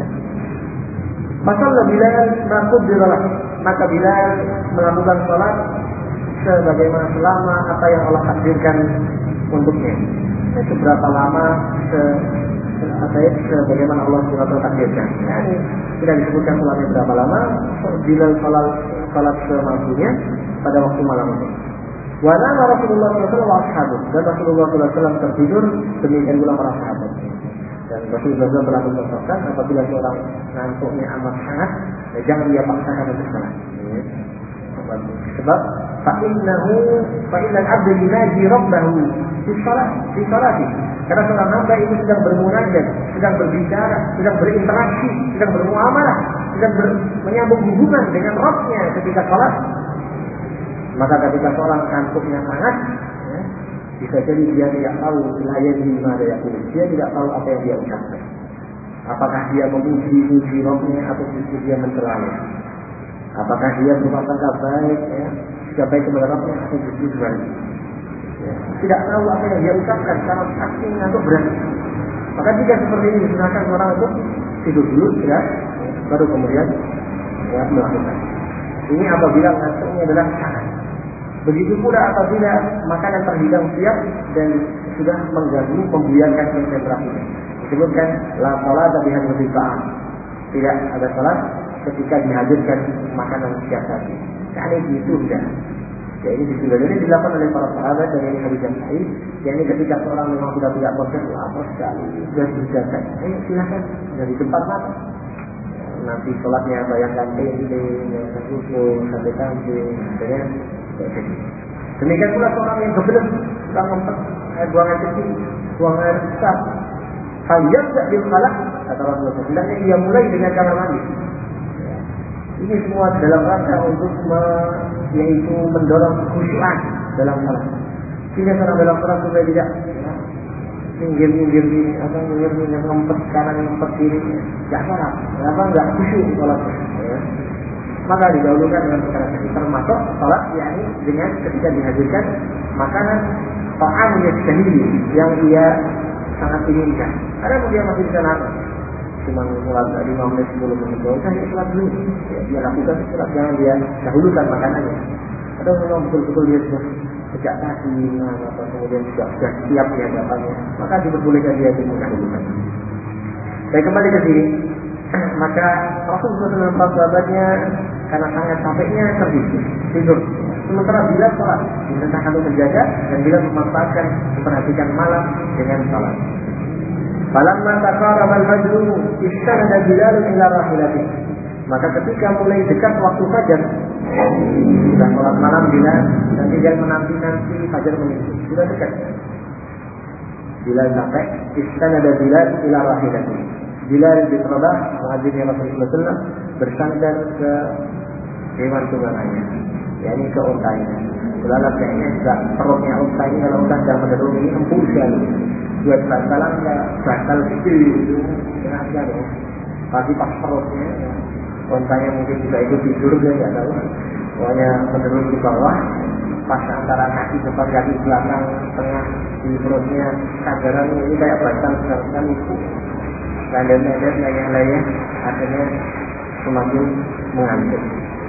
Masalah Bilal makut diralah, maka Bilal melakukan salat sebagaimana selama apa yang Allah takdirkan untuknya. Seberapa lama se, se, sebagaimana Allah subhanahu wa taala takdirkan. Yani tidak disebutkan salatnya berapa lama. Bilal salat salat semampunya pada waktu malam itu. Wa nama Rasulullah sallallahu alaihi wasallam dan Rasulullah sallallahu alaihi wasallam tertidur, demikian pula para sahabat. Dan Rasulullah sallallahu alaihi wasallam telah mencontohkan apabila seorang ngantuknya amat sangat, ya jangan dia paksakan untuk salat. Ya. Sebab fa'innahu fa'innal 'abda yunaji rabbahu fi shalah fi salati. Karena seorang hamba itu sedang bermunajat, sedang berbicara, sedang berinteraksi, sedang bermuamalah, sedang ber, menyambung hubungan dengan Rabb-nya ketika salat. Maka ketika seorang kantuknya sangat, ya, bisa jadi dia tidak tahu layan di mana dia pun. Dia tidak tahu apa yang dia ucapkan. Apakah dia memuji-muji Rabb-nya atau justru dia mencelanya? Apakah dia berkata baik, ya, sudah baik kepada Rabb-nya atau justru sebaliknya? Ya, tidak tahu apa yang dia ucapkan karena saking ngantuk berat. Maka jika seperti ini disunahkan orang untuk tidur dulu, ya, baru kemudian ya, melakukan. Ini apabila ngantuknya adalah sangat. Begitu pula apabila makanan terhidang siap dan sudah mengganggu, membuyarkan konsentrasinya. Disebutkan la salata bi hadhihi ta'am. Tidak ada salat ketika dihadirkan makanan siap tadi. Karena itu sudah. Ya ini sudah jadi dilakukan oleh para sahabat dan ini hadis yang sahih. Ya ini ketika seorang memang sudah tidak bosan, lapar sekali, sudah disediakan. Eh silakan dari tempat mata. Nanti sholatnya bayangkan tempe, bayangkan susu, sate kambing, dan demikian pula seorang yang kebelet sudah ngempet air buang air kecil, buang air besar. Hal yang tidak disalah kata Rasulullah. Hendaknya dia mulai dengan cara mandi. Ini semua dalam rangka untuk me, yaitu mendorong kekhusyuan dalam salat. Sehingga seorang dalam salat supaya tidak minggir-minggir di atau minggir-minggir ngempet kanan ngempet kiri, tidak salah. Kenapa enggak khusyuk salat? Ya. Maka didahulukan dengan perkara tadi, termasuk salat yakni dengan ketika dihadirkan makanan ta'am yastahihi yang ia sangat inginkan. Karena dia masih bisa nahan. Cuma sholat lima menit sepuluh menit doang, saya sholat dulu. Ya, dia lakukan sholat, jangan dia dahulukan makanannya. Atau memang betul-betul dia sudah sejak tadi, atau kemudian sudah, sudah siap ya bapaknya, maka diperbolehkan dia untuk mendahulukan. Baik, kembali ke sini. Maka Rasulullah shallallahu alaihi wasallam sahabatnya karena sangat capeknya tertidur, tidur. Sementara bila sholat, diperintahkan untuk menjaga dan bila memanfaatkan memperhatikan malam dengan sholat. Falamma taqarraba al-fajr istanada Bilal ila rahilatihi. Maka ketika mulai dekat waktu fajar, sudah sholat malam Bilal dan tinggal menanti-nanti fajar menyinggung, sudah dekat. Bilal sampai istanada Bilal ila rahilatihi. Bilal bin Rabah, muadzin Rasulullah sallallahu alaihi wasallam, bersandar ke hewan tunggangannya, yakni ke untanya. Selalu kayaknya juga perutnya unta ini kalau unta sudah menurun ini empuk sekali. Dua bantalan ya bantal gede, enak sekali. Pasti pas perutnya, untanya mungkin juga ikut tidur dia nggak tahu. Pokoknya menurun ke bawah, pas antara kaki depan kaki belakang tengah di perutnya sadaran ini kayak bantal besar sekali. Landas-landas layang-layang akhirnya semakin mengantuk.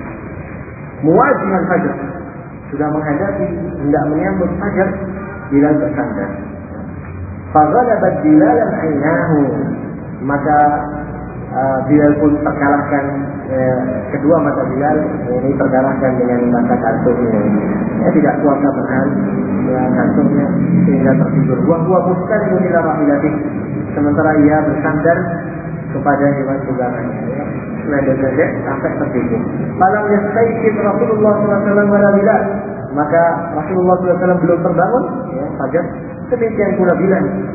Muwajihan fajar sudah menghadapi hendak menyambut fajar, Bilal bersandar. Faghalabat Bilalan ainahu, maka uh, Bilal pun terkalahkan, uh, kedua mata Bilal ini terkalahkan dengan mata kantungnya. Ya, tidak kuasa menahan ya, kantungnya sehingga tertidur. Wa huwa mustalihun ila rahilatih, sementara ia bersandar kepada hewan tunggangannya. Ya. Ledek-ledek sampai tertidur. Malam yastaiqid Rasulullah sallallahu alaihi wasallam wala Bilal, maka Rasulullah sallallahu alaihi wasallam belum terbangun, ya, fajar. Demikian pula Bilal.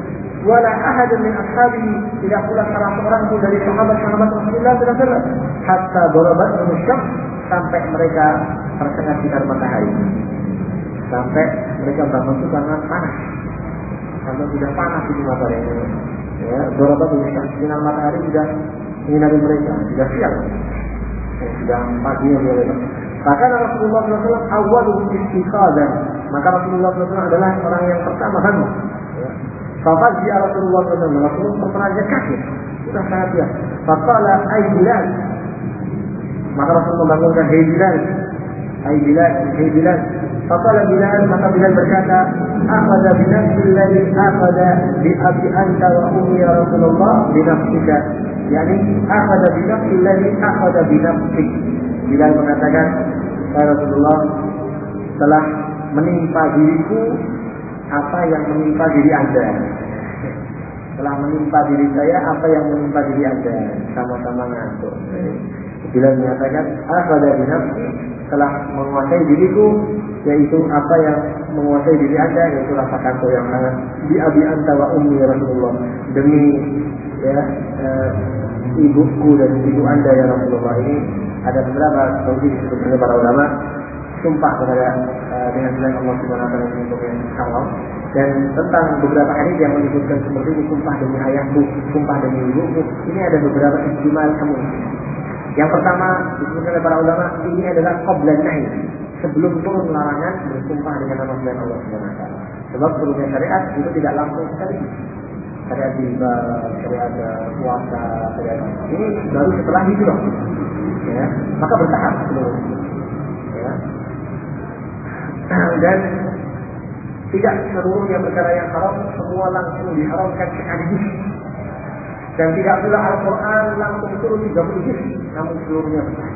wala ahad min ashabihi, tidak pula salah seorang pun dari sahabat-sahabat Rasulullah sallallahu alaihi wasallam, hatta darabat syams, sampai mereka tersengat sinar matahari. Sampai mereka bangun itu karena panas. Sampai sudah panas di matahari. Ya, darabat syams, sinar matahari sudah menyinari mereka, sudah siang. Ya, sudah pagi mereka. Maka Rasulullah sallallahu alaihi wasallam awwaluhum istiqadan. Maka Rasulullah sallallahu alaihi wasallam adalah orang yang pertama bangun. Ya. Faqad ya Rasulullah sallallahu alaihi wasallam, Rasulullah pernah kaget. Sudah sangat ya. Faqala ay Bilal. Maka Rasulullah membangunkan, hey Bilal, ay Bilal, hey Bilal. Faqala Bilal, maka Bilal berkata, akhadha bi nafsi alladhi akhadha bi abi anta wa ummi ya Rasulullah bi nafsika. Yani akhadha bi nafsi alladhi akhadha bi nafsik. Bilal mengatakan, ya Rasulullah, telah menimpa diriku apa yang menimpa diri Anda. Telah menimpa diri saya apa yang menimpa diri Anda. Sama-sama ngantuk. Bilal menyatakan, akhadha bi nafsi, telah menguasai diriku, yaitu apa yang menguasai diri Anda, yaitu rasa kantuk yang sangat. Bi abi anta wa ummi ya Rasulullah, demi ya uh, ibuku dan ibu Anda ya Rasulullah. Ini ada beberapa tauhid disebutkan para ulama, sumpah kepada uh, dengan selain Allah Subhanahu wa taala yang menyebutkan haram, dan tentang beberapa hadis yang menyebutkan seperti ini, sumpah demi ayahku, sumpah demi ibuku. Ini ada beberapa ijmal kamu. Yang pertama disebutkan oleh para ulama, ini adalah qablan nahi, sebelum turun larangan bersumpah dengan nama selain Allah Subhanahu wa taala. Sebab turunnya syariat itu tidak langsung sekali. Syariat riba, syariat puasa, syariat ini baru setelah hijrah. Ya, maka bertahap seluruhnya. Ya. Dan tidak seluruhnya perkara yang haram semua langsung diharamkan sekaligus. Dan tidak pula Al-Quran langsung turun tiga puluh juz, namun seluruhnya bertahap.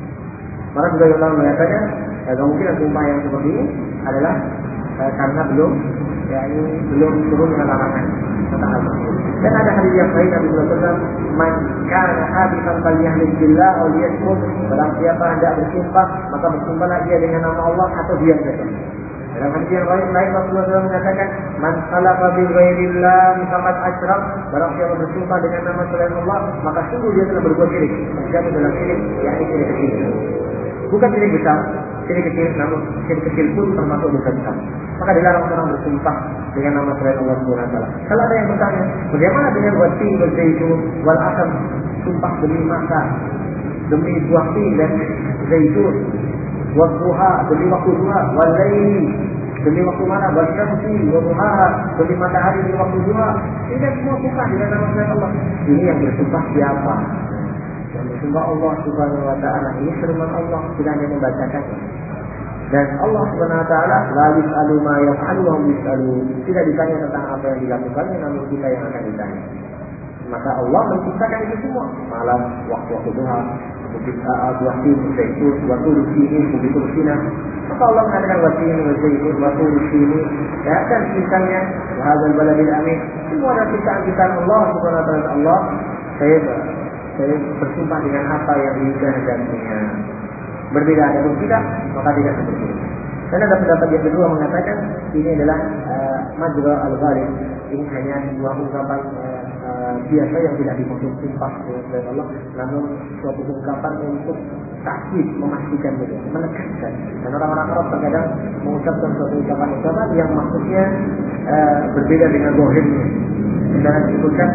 Maka juga ulama mengatakan, ya, kemungkinan sumpah yang seperti ini adalah eh, karena belum, ya ini belum turunnya larangan tentang hal tersebut. Dan ada hadis yang lain Nabi sallallahu alaihi wasallam, man kana hadithan falyahlil billah aw liyasmut, barang siapa hendak bersumpah maka bersumpahlah dia dengan nama Allah atau diam saja. Dalam hadis yang lain lain Rasulullah sallallahu alaihi wasallam mengatakan, man khalaqa bi ghairillah faqad asyrak, barang siapa bersumpah dengan nama selain Allah maka sungguh dia telah berbuat syirik. Terjatuh dalam syirik, yakni syirik kecil. Bukan syirik besar, syirik kecil, namun syirik kecil pun termasuk dosa besar. Maka dilarang orang bersumpah dengan nama selain Allah Subhanahu wa taala. Kalau ada yang bertanya, bagaimana dengan watin, zaitun, wal asam, sumpah demi masa, demi buah tin dan zaitun, wal duha, demi waktu duha, wal lail, demi waktu mana, wal syamsi, wal duha, demi matahari, demi waktu duha. Ini semua sumpah dengan nama selain Allah. Ini yang bersumpah siapa? Yang bersumpah Allah Subhanahu wa taala. Ini firman Allah, tidak hanya membacakannya. Dan Allah Subhanahu wa taala la yus'alu ma yaf'alu wa hum yus'alu. Tidak ditanya tentang apa yang dilakukannya, namun kita yang akan ditanya. Maka Allah menciptakan itu semua. Malam, waktu-waktu duha, bukit buah tin, zaitun, waktu rusini, bukit rusina. Maka Allah mengatakan watin, zaitun, waktu rusini. Ya, dan misalnya wahadzal baladil amin. Semua adalah ciptaan-ciptaan Allah Subhanahu wa taala. Allah, saya saya bersumpah dengan apa yang dikehendakinya. Berbeda ada pun tidak, maka tidak seperti itu. Dan ada pendapat yang kedua mengatakan ini adalah uh, majra al-ghalib. Ini hanya sebuah ungkapan uh, uh, biasa yang tidak dimaksud sumpah oleh Allah, namun suatu ungkapan untuk takkid, memastikan juga, menekankan. Dan orang-orang Arab terkadang mengucapkan suatu ucapan-ucapan yang maksudnya uh, berbeda dengan zahirnya. Misalnya disebutkan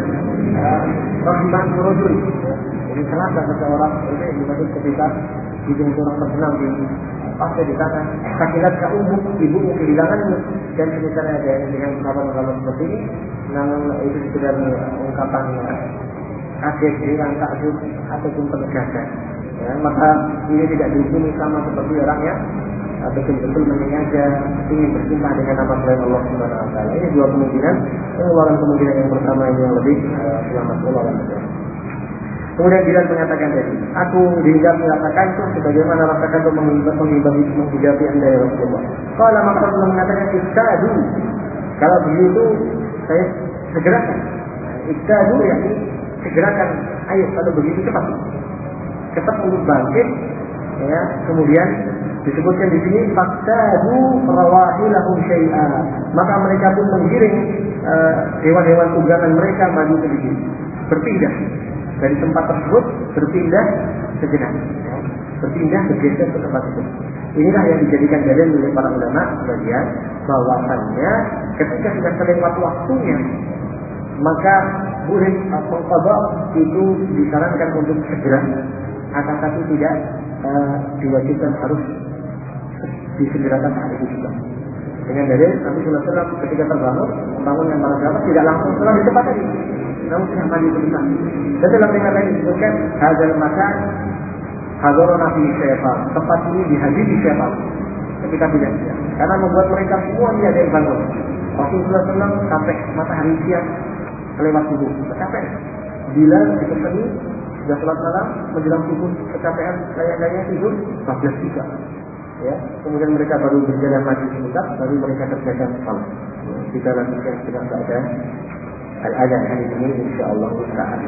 rahimah murujul. Jadi kenapa seseorang itu yang dimaksud ketika hidung orang tersenam di pasir di sana, sakilat ka umum, ibumu kehilanganmu, dan misalnya ada dengan ungkapan-ungkapan seperti ini, namun itu sekedar ungkapan kaget, hilang, takjub ataupun penegasan. Ya, maka ini tidak dihukumi sama seperti orang yang betul-betul menyengaja ingin bersumpah dengan nama selain Allah Subhanahu wa taala. Ini dua kemungkinan. Yang kemungkinan yang pertama ini yang lebih uh, selamat Allah dan kemudian Bilal mengatakan tadi, aku dihinggap mengatakan itu sebagaimana rasakan untuk menghijabi anda ya Rasulullah. Kalau maka Rasulullah mengatakan istadu, kalau begitu saya segerakan. Istadu yakni segerakan, ayo kalau begitu cepat, cepat untuk bangkit ya, kemudian disebutkan di sini faktadu rawahilahum syai'a, maka mereka pun menggiring uh, hewan-hewan tunggangan mereka maju sedikit, berpindah dari tempat tersebut, berpindah sejenak, ya, berpindah bergeser ke tempat itu. Inilah yang dijadikan dalil oleh para ulama sebagian bahwasannya ketika sudah terlewat waktunya, maka boleh mengqadha itu disarankan untuk segera, akan tapi tidak uh, diwajibkan harus disegerakan saat itu juga. Dengan dalil Nabi Sallallahu Alaihi Wasallam ketika terbangun membangun yang para sahabat tidak langsung sholat di tempat tadi, namun sudah maju ke depan. Dan dalam riwayat lain disebutkan hadzal makan hadzal Nabi syaitan, tempat ini dihadiri syaitan ketika tidak siap, karena membuat mereka semua tidak ada yang bangun. Rasulullah Sallallahu Alaihi Wasallam sampai matahari siang kelewat subuh, kecapean. Bila dipeseni sudah sholat malam menjelang subuh, kecapean, layak-layak tidur, empat belas tiga. Ya, kemudian mereka baru berjalan maju sebentar, baru mereka kerjakan salat. Kita lanjutkan dengan keadaan al-adhan hari ini insyaallah taala.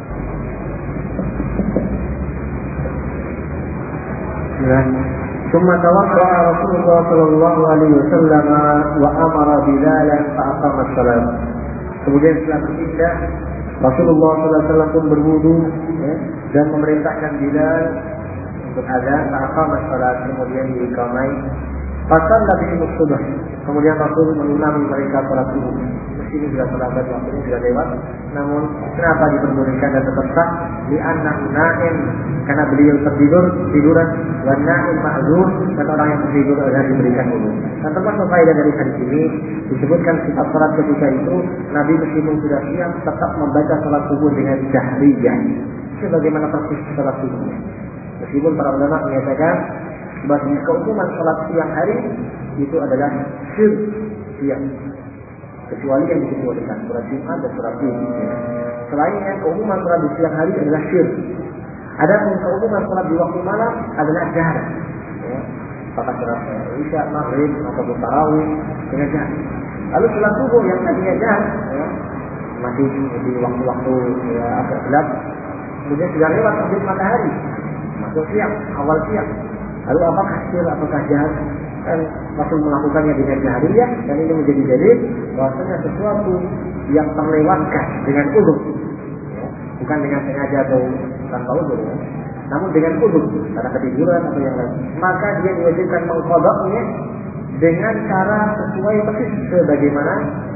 Ya. ثم توضأ رسول الله صلى الله عليه وسلم وأمر بلالا فأقام الصلاة. Kemudian setelah berpindah, Rasulullah sallallahu alaihi wasallam pun berwudu, ya, dan memerintahkan Bilal untuk azan, aqama salat, kemudian diiqamai. Pasal Nabi Muhammad, kemudian Rasul mengimami mereka salat subuh. Meski sudah terlambat, waktunya sudah lewat, namun kenapa diperbolehkan dan tetap sah? Li'annahu na'im, karena beliau tertidur tiduran, wa na'im ma'zur, dan orang yang tertidur akan diberikan dulu. Dan termasuk faedah dari hadis ini disebutkan sifat salat ketika itu Nabi meskipun sudah siap tetap membaca salat subuh dengan jahriyah, sebagaimana persis salat subuhnya. Meskipun para ulama menyatakan bahwa keumuman salat siang hari itu adalah sir siang, kecuali yang dikecualikan surat Jumat dan surat Id. Selainnya keumuman salat di siang hari adalah sir. Adapun keumuman salat di waktu malam adalah jahr. Ya, apakah surat Isya, Maghrib ataupun tarawih dengan jahr. Lalu salat subuh yang tadinya jahr, ya, masih di waktu-waktu ya, agak gelap, kemudian sudah lewat terbit matahari, masuk siang, awal siang. Lalu apakah sir ataukah jahr? Dan Rasul melakukannya dengan jahriyah, dan ini menjadi dalil bahwasanya sesuatu yang terlewatkan dengan udzur, ya, bukan dengan sengaja atau tanpa udzur, ya, namun dengan udzur karena ketiduran atau yang lain, maka dia diwajibkan mengqadanya dengan cara sesuai persis sebagaimana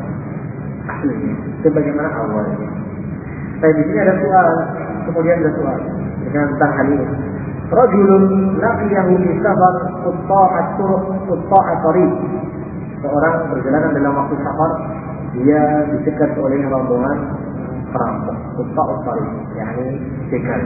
aslinya, sebagaimana awalnya. Tapi di sini ada soal, kemudian ada soal dengan tentang hal ini. Rajulun laqiyahu fi safar qutta'at turuq qutta'at tariq. Seorang berjalanan dalam waktu safar, dia dicegat oleh rombongan perampok, qutta'at tariq, yakni begal.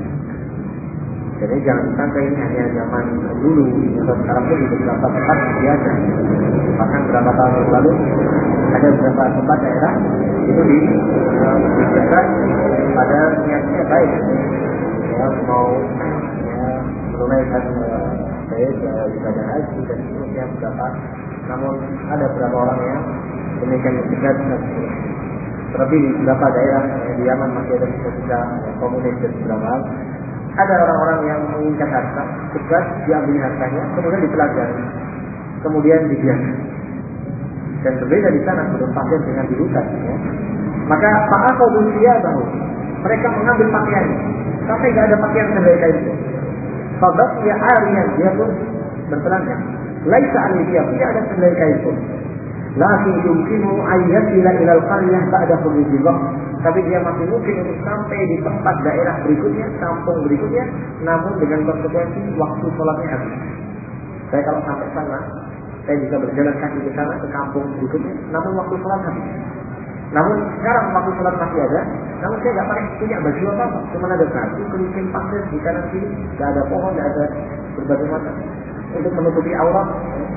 Jadi jangan disangka ini hanya zaman dulu, sekarang pun di beberapa tempat biasa. Bahkan beberapa tahun lalu ada beberapa tempat daerah itu dijaga pada niatnya baik, ya, mau menunaikan baik ibadah haji dan seterusnya beberapa. Namun ada beberapa orang yang demikian mencegat dan seterusnya. Terlebih di beberapa daerah di Yaman masih ada sisa-sisa komunis dan beberapa. Ada orang-orang yang mengincar harta, cegat, diambil hartanya, kemudian dipelajari, kemudian dibiarkan. Dan berbeda di sana belum pasir dengan di hutan. Ya. Maka fa'akhadhu thiyabahu, mereka mengambil pakaiannya sampai tidak ada pakaian sebaik itu. Fabaqiya ariyan, dia pun bertelanjang. Laisa alayhi, tidak ada sebaik kain pun. Lakin yumkinu ayyasila ilal qaryah ba'da khurujil waqt. Tapi dia masih mungkin untuk sampai di tempat daerah berikutnya, kampung berikutnya, namun dengan konsekuensi waktu sholatnya habis. Saya kalau sampai sana, saya bisa berjalan kaki ke sana ke kampung berikutnya, namun waktu sholat habis. Namun sekarang waktu sholat masih ada, namun saya nggak pakai punya baju apa-apa, cuma ada baju, kelingking, pasir di kanan kiri, nggak ada pohon, nggak ada berbagai macam untuk menutupi aurat.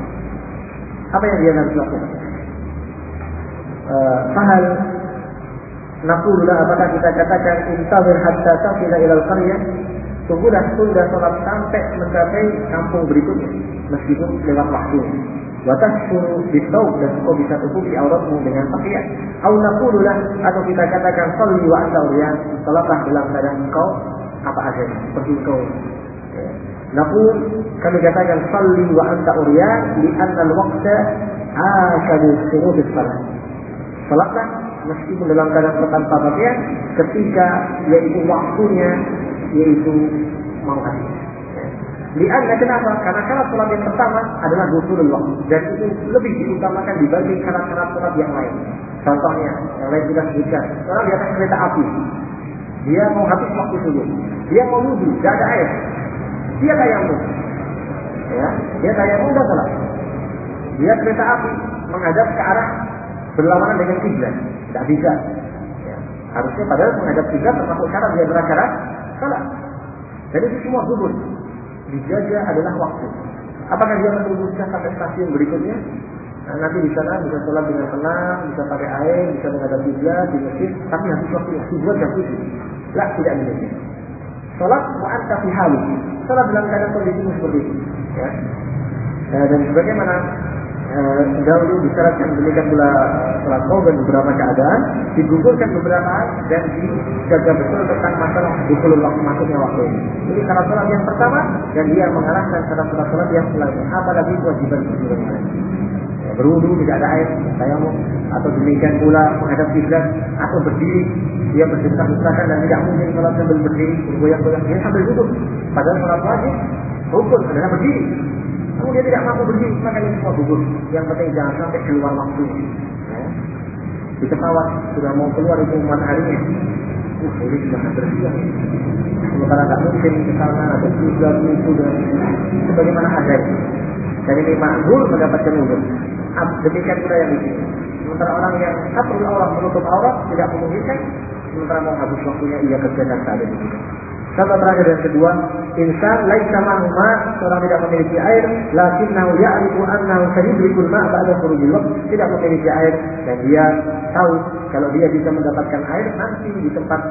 Apa yang dia harus lakukan? Fahal naqulu, apakah kita katakan intazir hatta tasila ilal qaryah, tunggulah tunda salat sampai mencapai kampung berikutnya meskipun lewat waktunya. Wa tasfuru bitawb, dan kau bisa tutupi auratmu dengan pakaian. Au naqulu lah, atau kita katakan shalli wa anta uriyan, salatlah dalam keadaan engkau apa adanya, seperti engkau ya, Naqul, kami katakan salli wa anta uryan li'anna al-waqta akadu syurut as-salat. Salatlah meskipun dalam keadaan tanpa pakaian ketika yaitu waktunya yaitu mau habis. Lianna kenapa? Karena syarat salat yang pertama adalah dukhulul waktu dan itu lebih diutamakan dibanding syarat-syarat salat yang lain. Contohnya, yang lain kita sebutkan, orang di atas kereta api, dia mau habis waktu subuh, dia mau wudu, tidak ada air, dia tayamum, ya, dia tayamum dan salat. Dia kereta api menghadap ke arah berlawanan dengan kiblat, tidak bisa. Ya. Harusnya padahal menghadap kiblat termasuk syarat di antara syarat salat. Jadi itu semua gugur. Dijaga adalah waktu. Apakah dia menunggu sampai stasiun berikutnya? Nah, nanti di sana bisa sholat dengan tenang, bisa pakai air, bisa menghadap kiblat di masjid, tapi habis waktunya tujuan jam tujuh. Lah, tidak demikian. Sholat wa anta fi halik. Sholat dalam keadaan kondisimu seperti itu. Ya. Nah, dan sebagaimana eh, dahulu disyaratkan demikian pula sholat kau dan beberapa keadaan, digugurkan beberapa dan dijaga betul tentang masalah dukhulul waktu, masuknya waktu ini. Ini syarat sholat yang pertama dan dia mengarahkan syarat-syarat sholat yang selainnya. Apalagi kewajiban kewajiban lain. Berwudu tidak ada air, tayamum, atau demikian pula menghadap kiblat atau berdiri, dia berdesak-desakan dan tidak mungkin sholat sambil berdiri, bergoyang-goyang, dia sambil duduk. Padahal sholat wajib, rukun adalah berdiri. Namun dia tidak mampu berdiri, maka ini semua gugur. Yang penting jangan sampai keluar waktu. Ya. Di pesawat sudah mau keluar itu mataharinya. Uh, ini sudah hampir siang. Sementara tak mungkin ke sana ada kiblat itu dan sebagaimana ada. Dan ini makhluk mendapatkan uzur. Demikian pula yang di sini. Sementara orang yang satrul aurat, menutup aurat tidak memungkinkan, sementara mau habis waktunya ia kerjakan saat itu. Contoh terakhir yang kedua, insan laisa ma'huma, seorang tidak memiliki air, lakinnahu ya'rifu annahu sayudrikul ma' ba'da khurujil waqt, tidak memiliki air dan dia tahu kalau dia bisa mendapatkan air nanti di tempat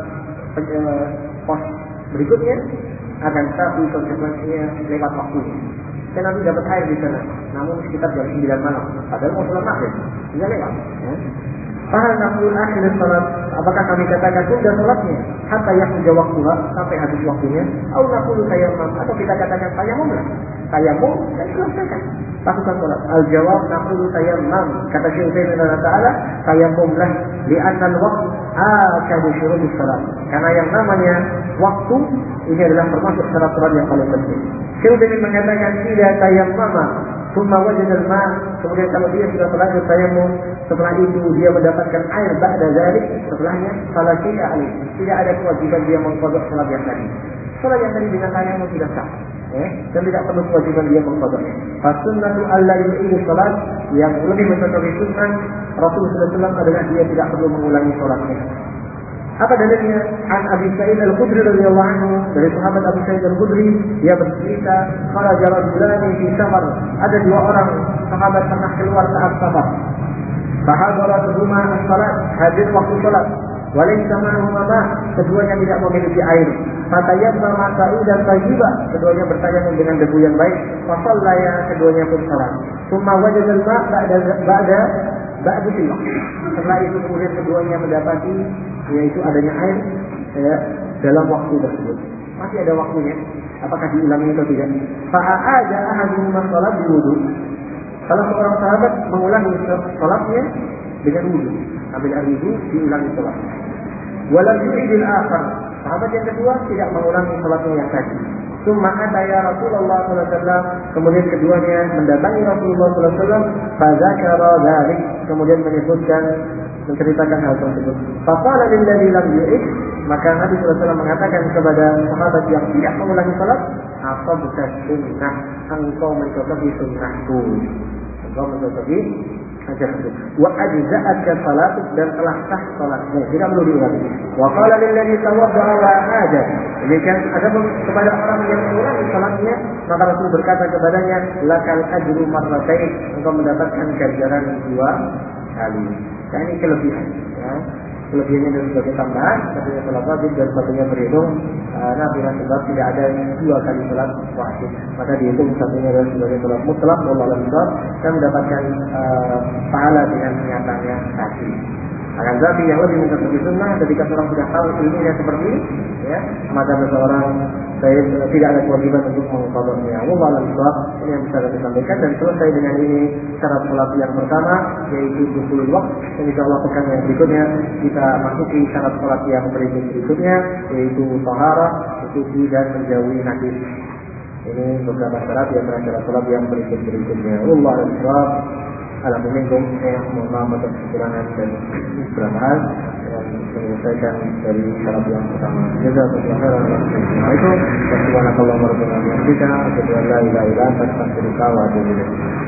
eh, pos berikutnya akan tapi konsekuensinya lewat waktunya. Saya nanti dapat air di sana, namun sekitar jam sembilan malam. Padahal mau sholat maghrib, tidak lewat. Ya. Fahal naqul akhir salat, apakah kami katakan tunda salatnya hatta yakhruja waqtuha, sampai habis waktunya, atau naqulu tayammum, atau kita katakan tayammumlah. Tayammum dan selesaikan. Lakukan salat. Al-jawab naqulu tayammum. Kata Syekh Utsaimin Ta'ala, tayammumlah li'anna al-waqt akadu syurutis salat. Karena yang namanya waktu ini adalah termasuk syarat salat yang paling penting. Syekh Utsaimin mengatakan tidak tayammama summa wajada al-ma, kemudian kalau dia sudah terlanjur tayammum, setelah itu dia mendapatkan air ba'da dzalik, setelahnya fala syai'a alaih, tidak ada kewajiban dia mengqadha salat yang tadi. Salat yang tadi dengan tayammum sudah sah, eh? Dan tidak perlu kewajiban dia mengqadhanya. Fasunnatu alla yu'idu salat, yang lebih mencocoki sunnah Rasulullah sallallahu alaihi wasallam adalah dia tidak perlu mengulangi salatnya. Apa dalilnya? An Abi Sa'id Al-Khudri radhiyallahu anhu, dari sahabat Abu Sa'id Al-Khudri, dia bercerita, kharaja rajulani fi safar, ada dua orang sahabat pernah keluar saat safar. Fahadarat-huma as-salat, hadir waktu salat. Walaysa ma'huma ma', keduanya tidak memiliki air. Fatayammama sa'idan tayyiba, keduanya bertayamum dengan debu yang baik. Fa shallaya, keduanya pun salat. Tsumma wajada al-ma' ba'da ba'da ba'da al-waqt. Setelah itu kemudian keduanya mendapati yaitu adanya air ya, dalam waktu tersebut. Masih ada waktunya. Apakah diulangi atau tidak? Fa'aada ahaduhuma shalat bi wudu. Salah seorang sahabat mengulangi salatnya dengan wudu. Ambil air wudu, diulangi salatnya. Walam yu'idil akhar. Sahabat yang kedua tidak mengulangi salatnya yang tadi. Tsumma ata ya Rasulullah sallallahu alaihi wasallam, kemudian keduanya mendatangi Rasulullah sallallahu alaihi wasallam, fa dzakara dzalik, kemudian menyebutkan menceritakan hal tersebut. Faqala lil ladzi lam yu'id, maka Nabi sallallahu alaihi wasallam mengatakan kepada sahabat yang tidak mengulangi salat, apa bukan sunnah, engkau mencocoki sunnahku. Engkau mencocoki ajarku. Wa ajza'aka salatuk, dan telah sah salatmu, tidak perlu diulangi. Wa qala lil ladzi tawadda'a wa aada, demikian ada kepada orang yang mengulangi salatnya, maka Rasul berkata kepadanya, lakal ajru marratain, engkau mendapatkan ganjaran dua kali. Nah, ini kelebihan, ya. Kelebihannya dari sebagai tambahan, satunya salat wajib dan satunya berhitung uh, Nabi sebab tidak ada dua kali salat wajib, maka dihitung satunya adalah sebagai salat mutlak, wallahu a'lam, dan mendapatkan uh, pahala dengan nyatanya tadi. Akan tetapi yang lebih mengetahui sunnah ketika seorang sudah tahu ilmunya seperti ini, ya, maka seseorang saya tidak ada kewajiban untuk mengqadahnya. Allah alam bisawab. Ini yang bisa kami sampaikan dan selesai dengan ini syarat salat yang pertama yaitu dukhulul waqt. Dan insyaallah pekan yang berikutnya kita masuki syarat salat yang berikut berikutnya yaitu taharah, suci dan menjauhi najis. Ini beberapa syarat yang syarat salat yang berikut berikutnya. Allah alam bisawab. Alhamdulillah, saya mohon maaf atas kekurangan dan kesalahan yang menyelesaikan dari syarat yang pertama. Jazakumullah khairan. Assalamualaikum warahmatullahi wabarakatuh. Asyhadu an la ilaha illa anta astaghfiruka wa atubu ilaik.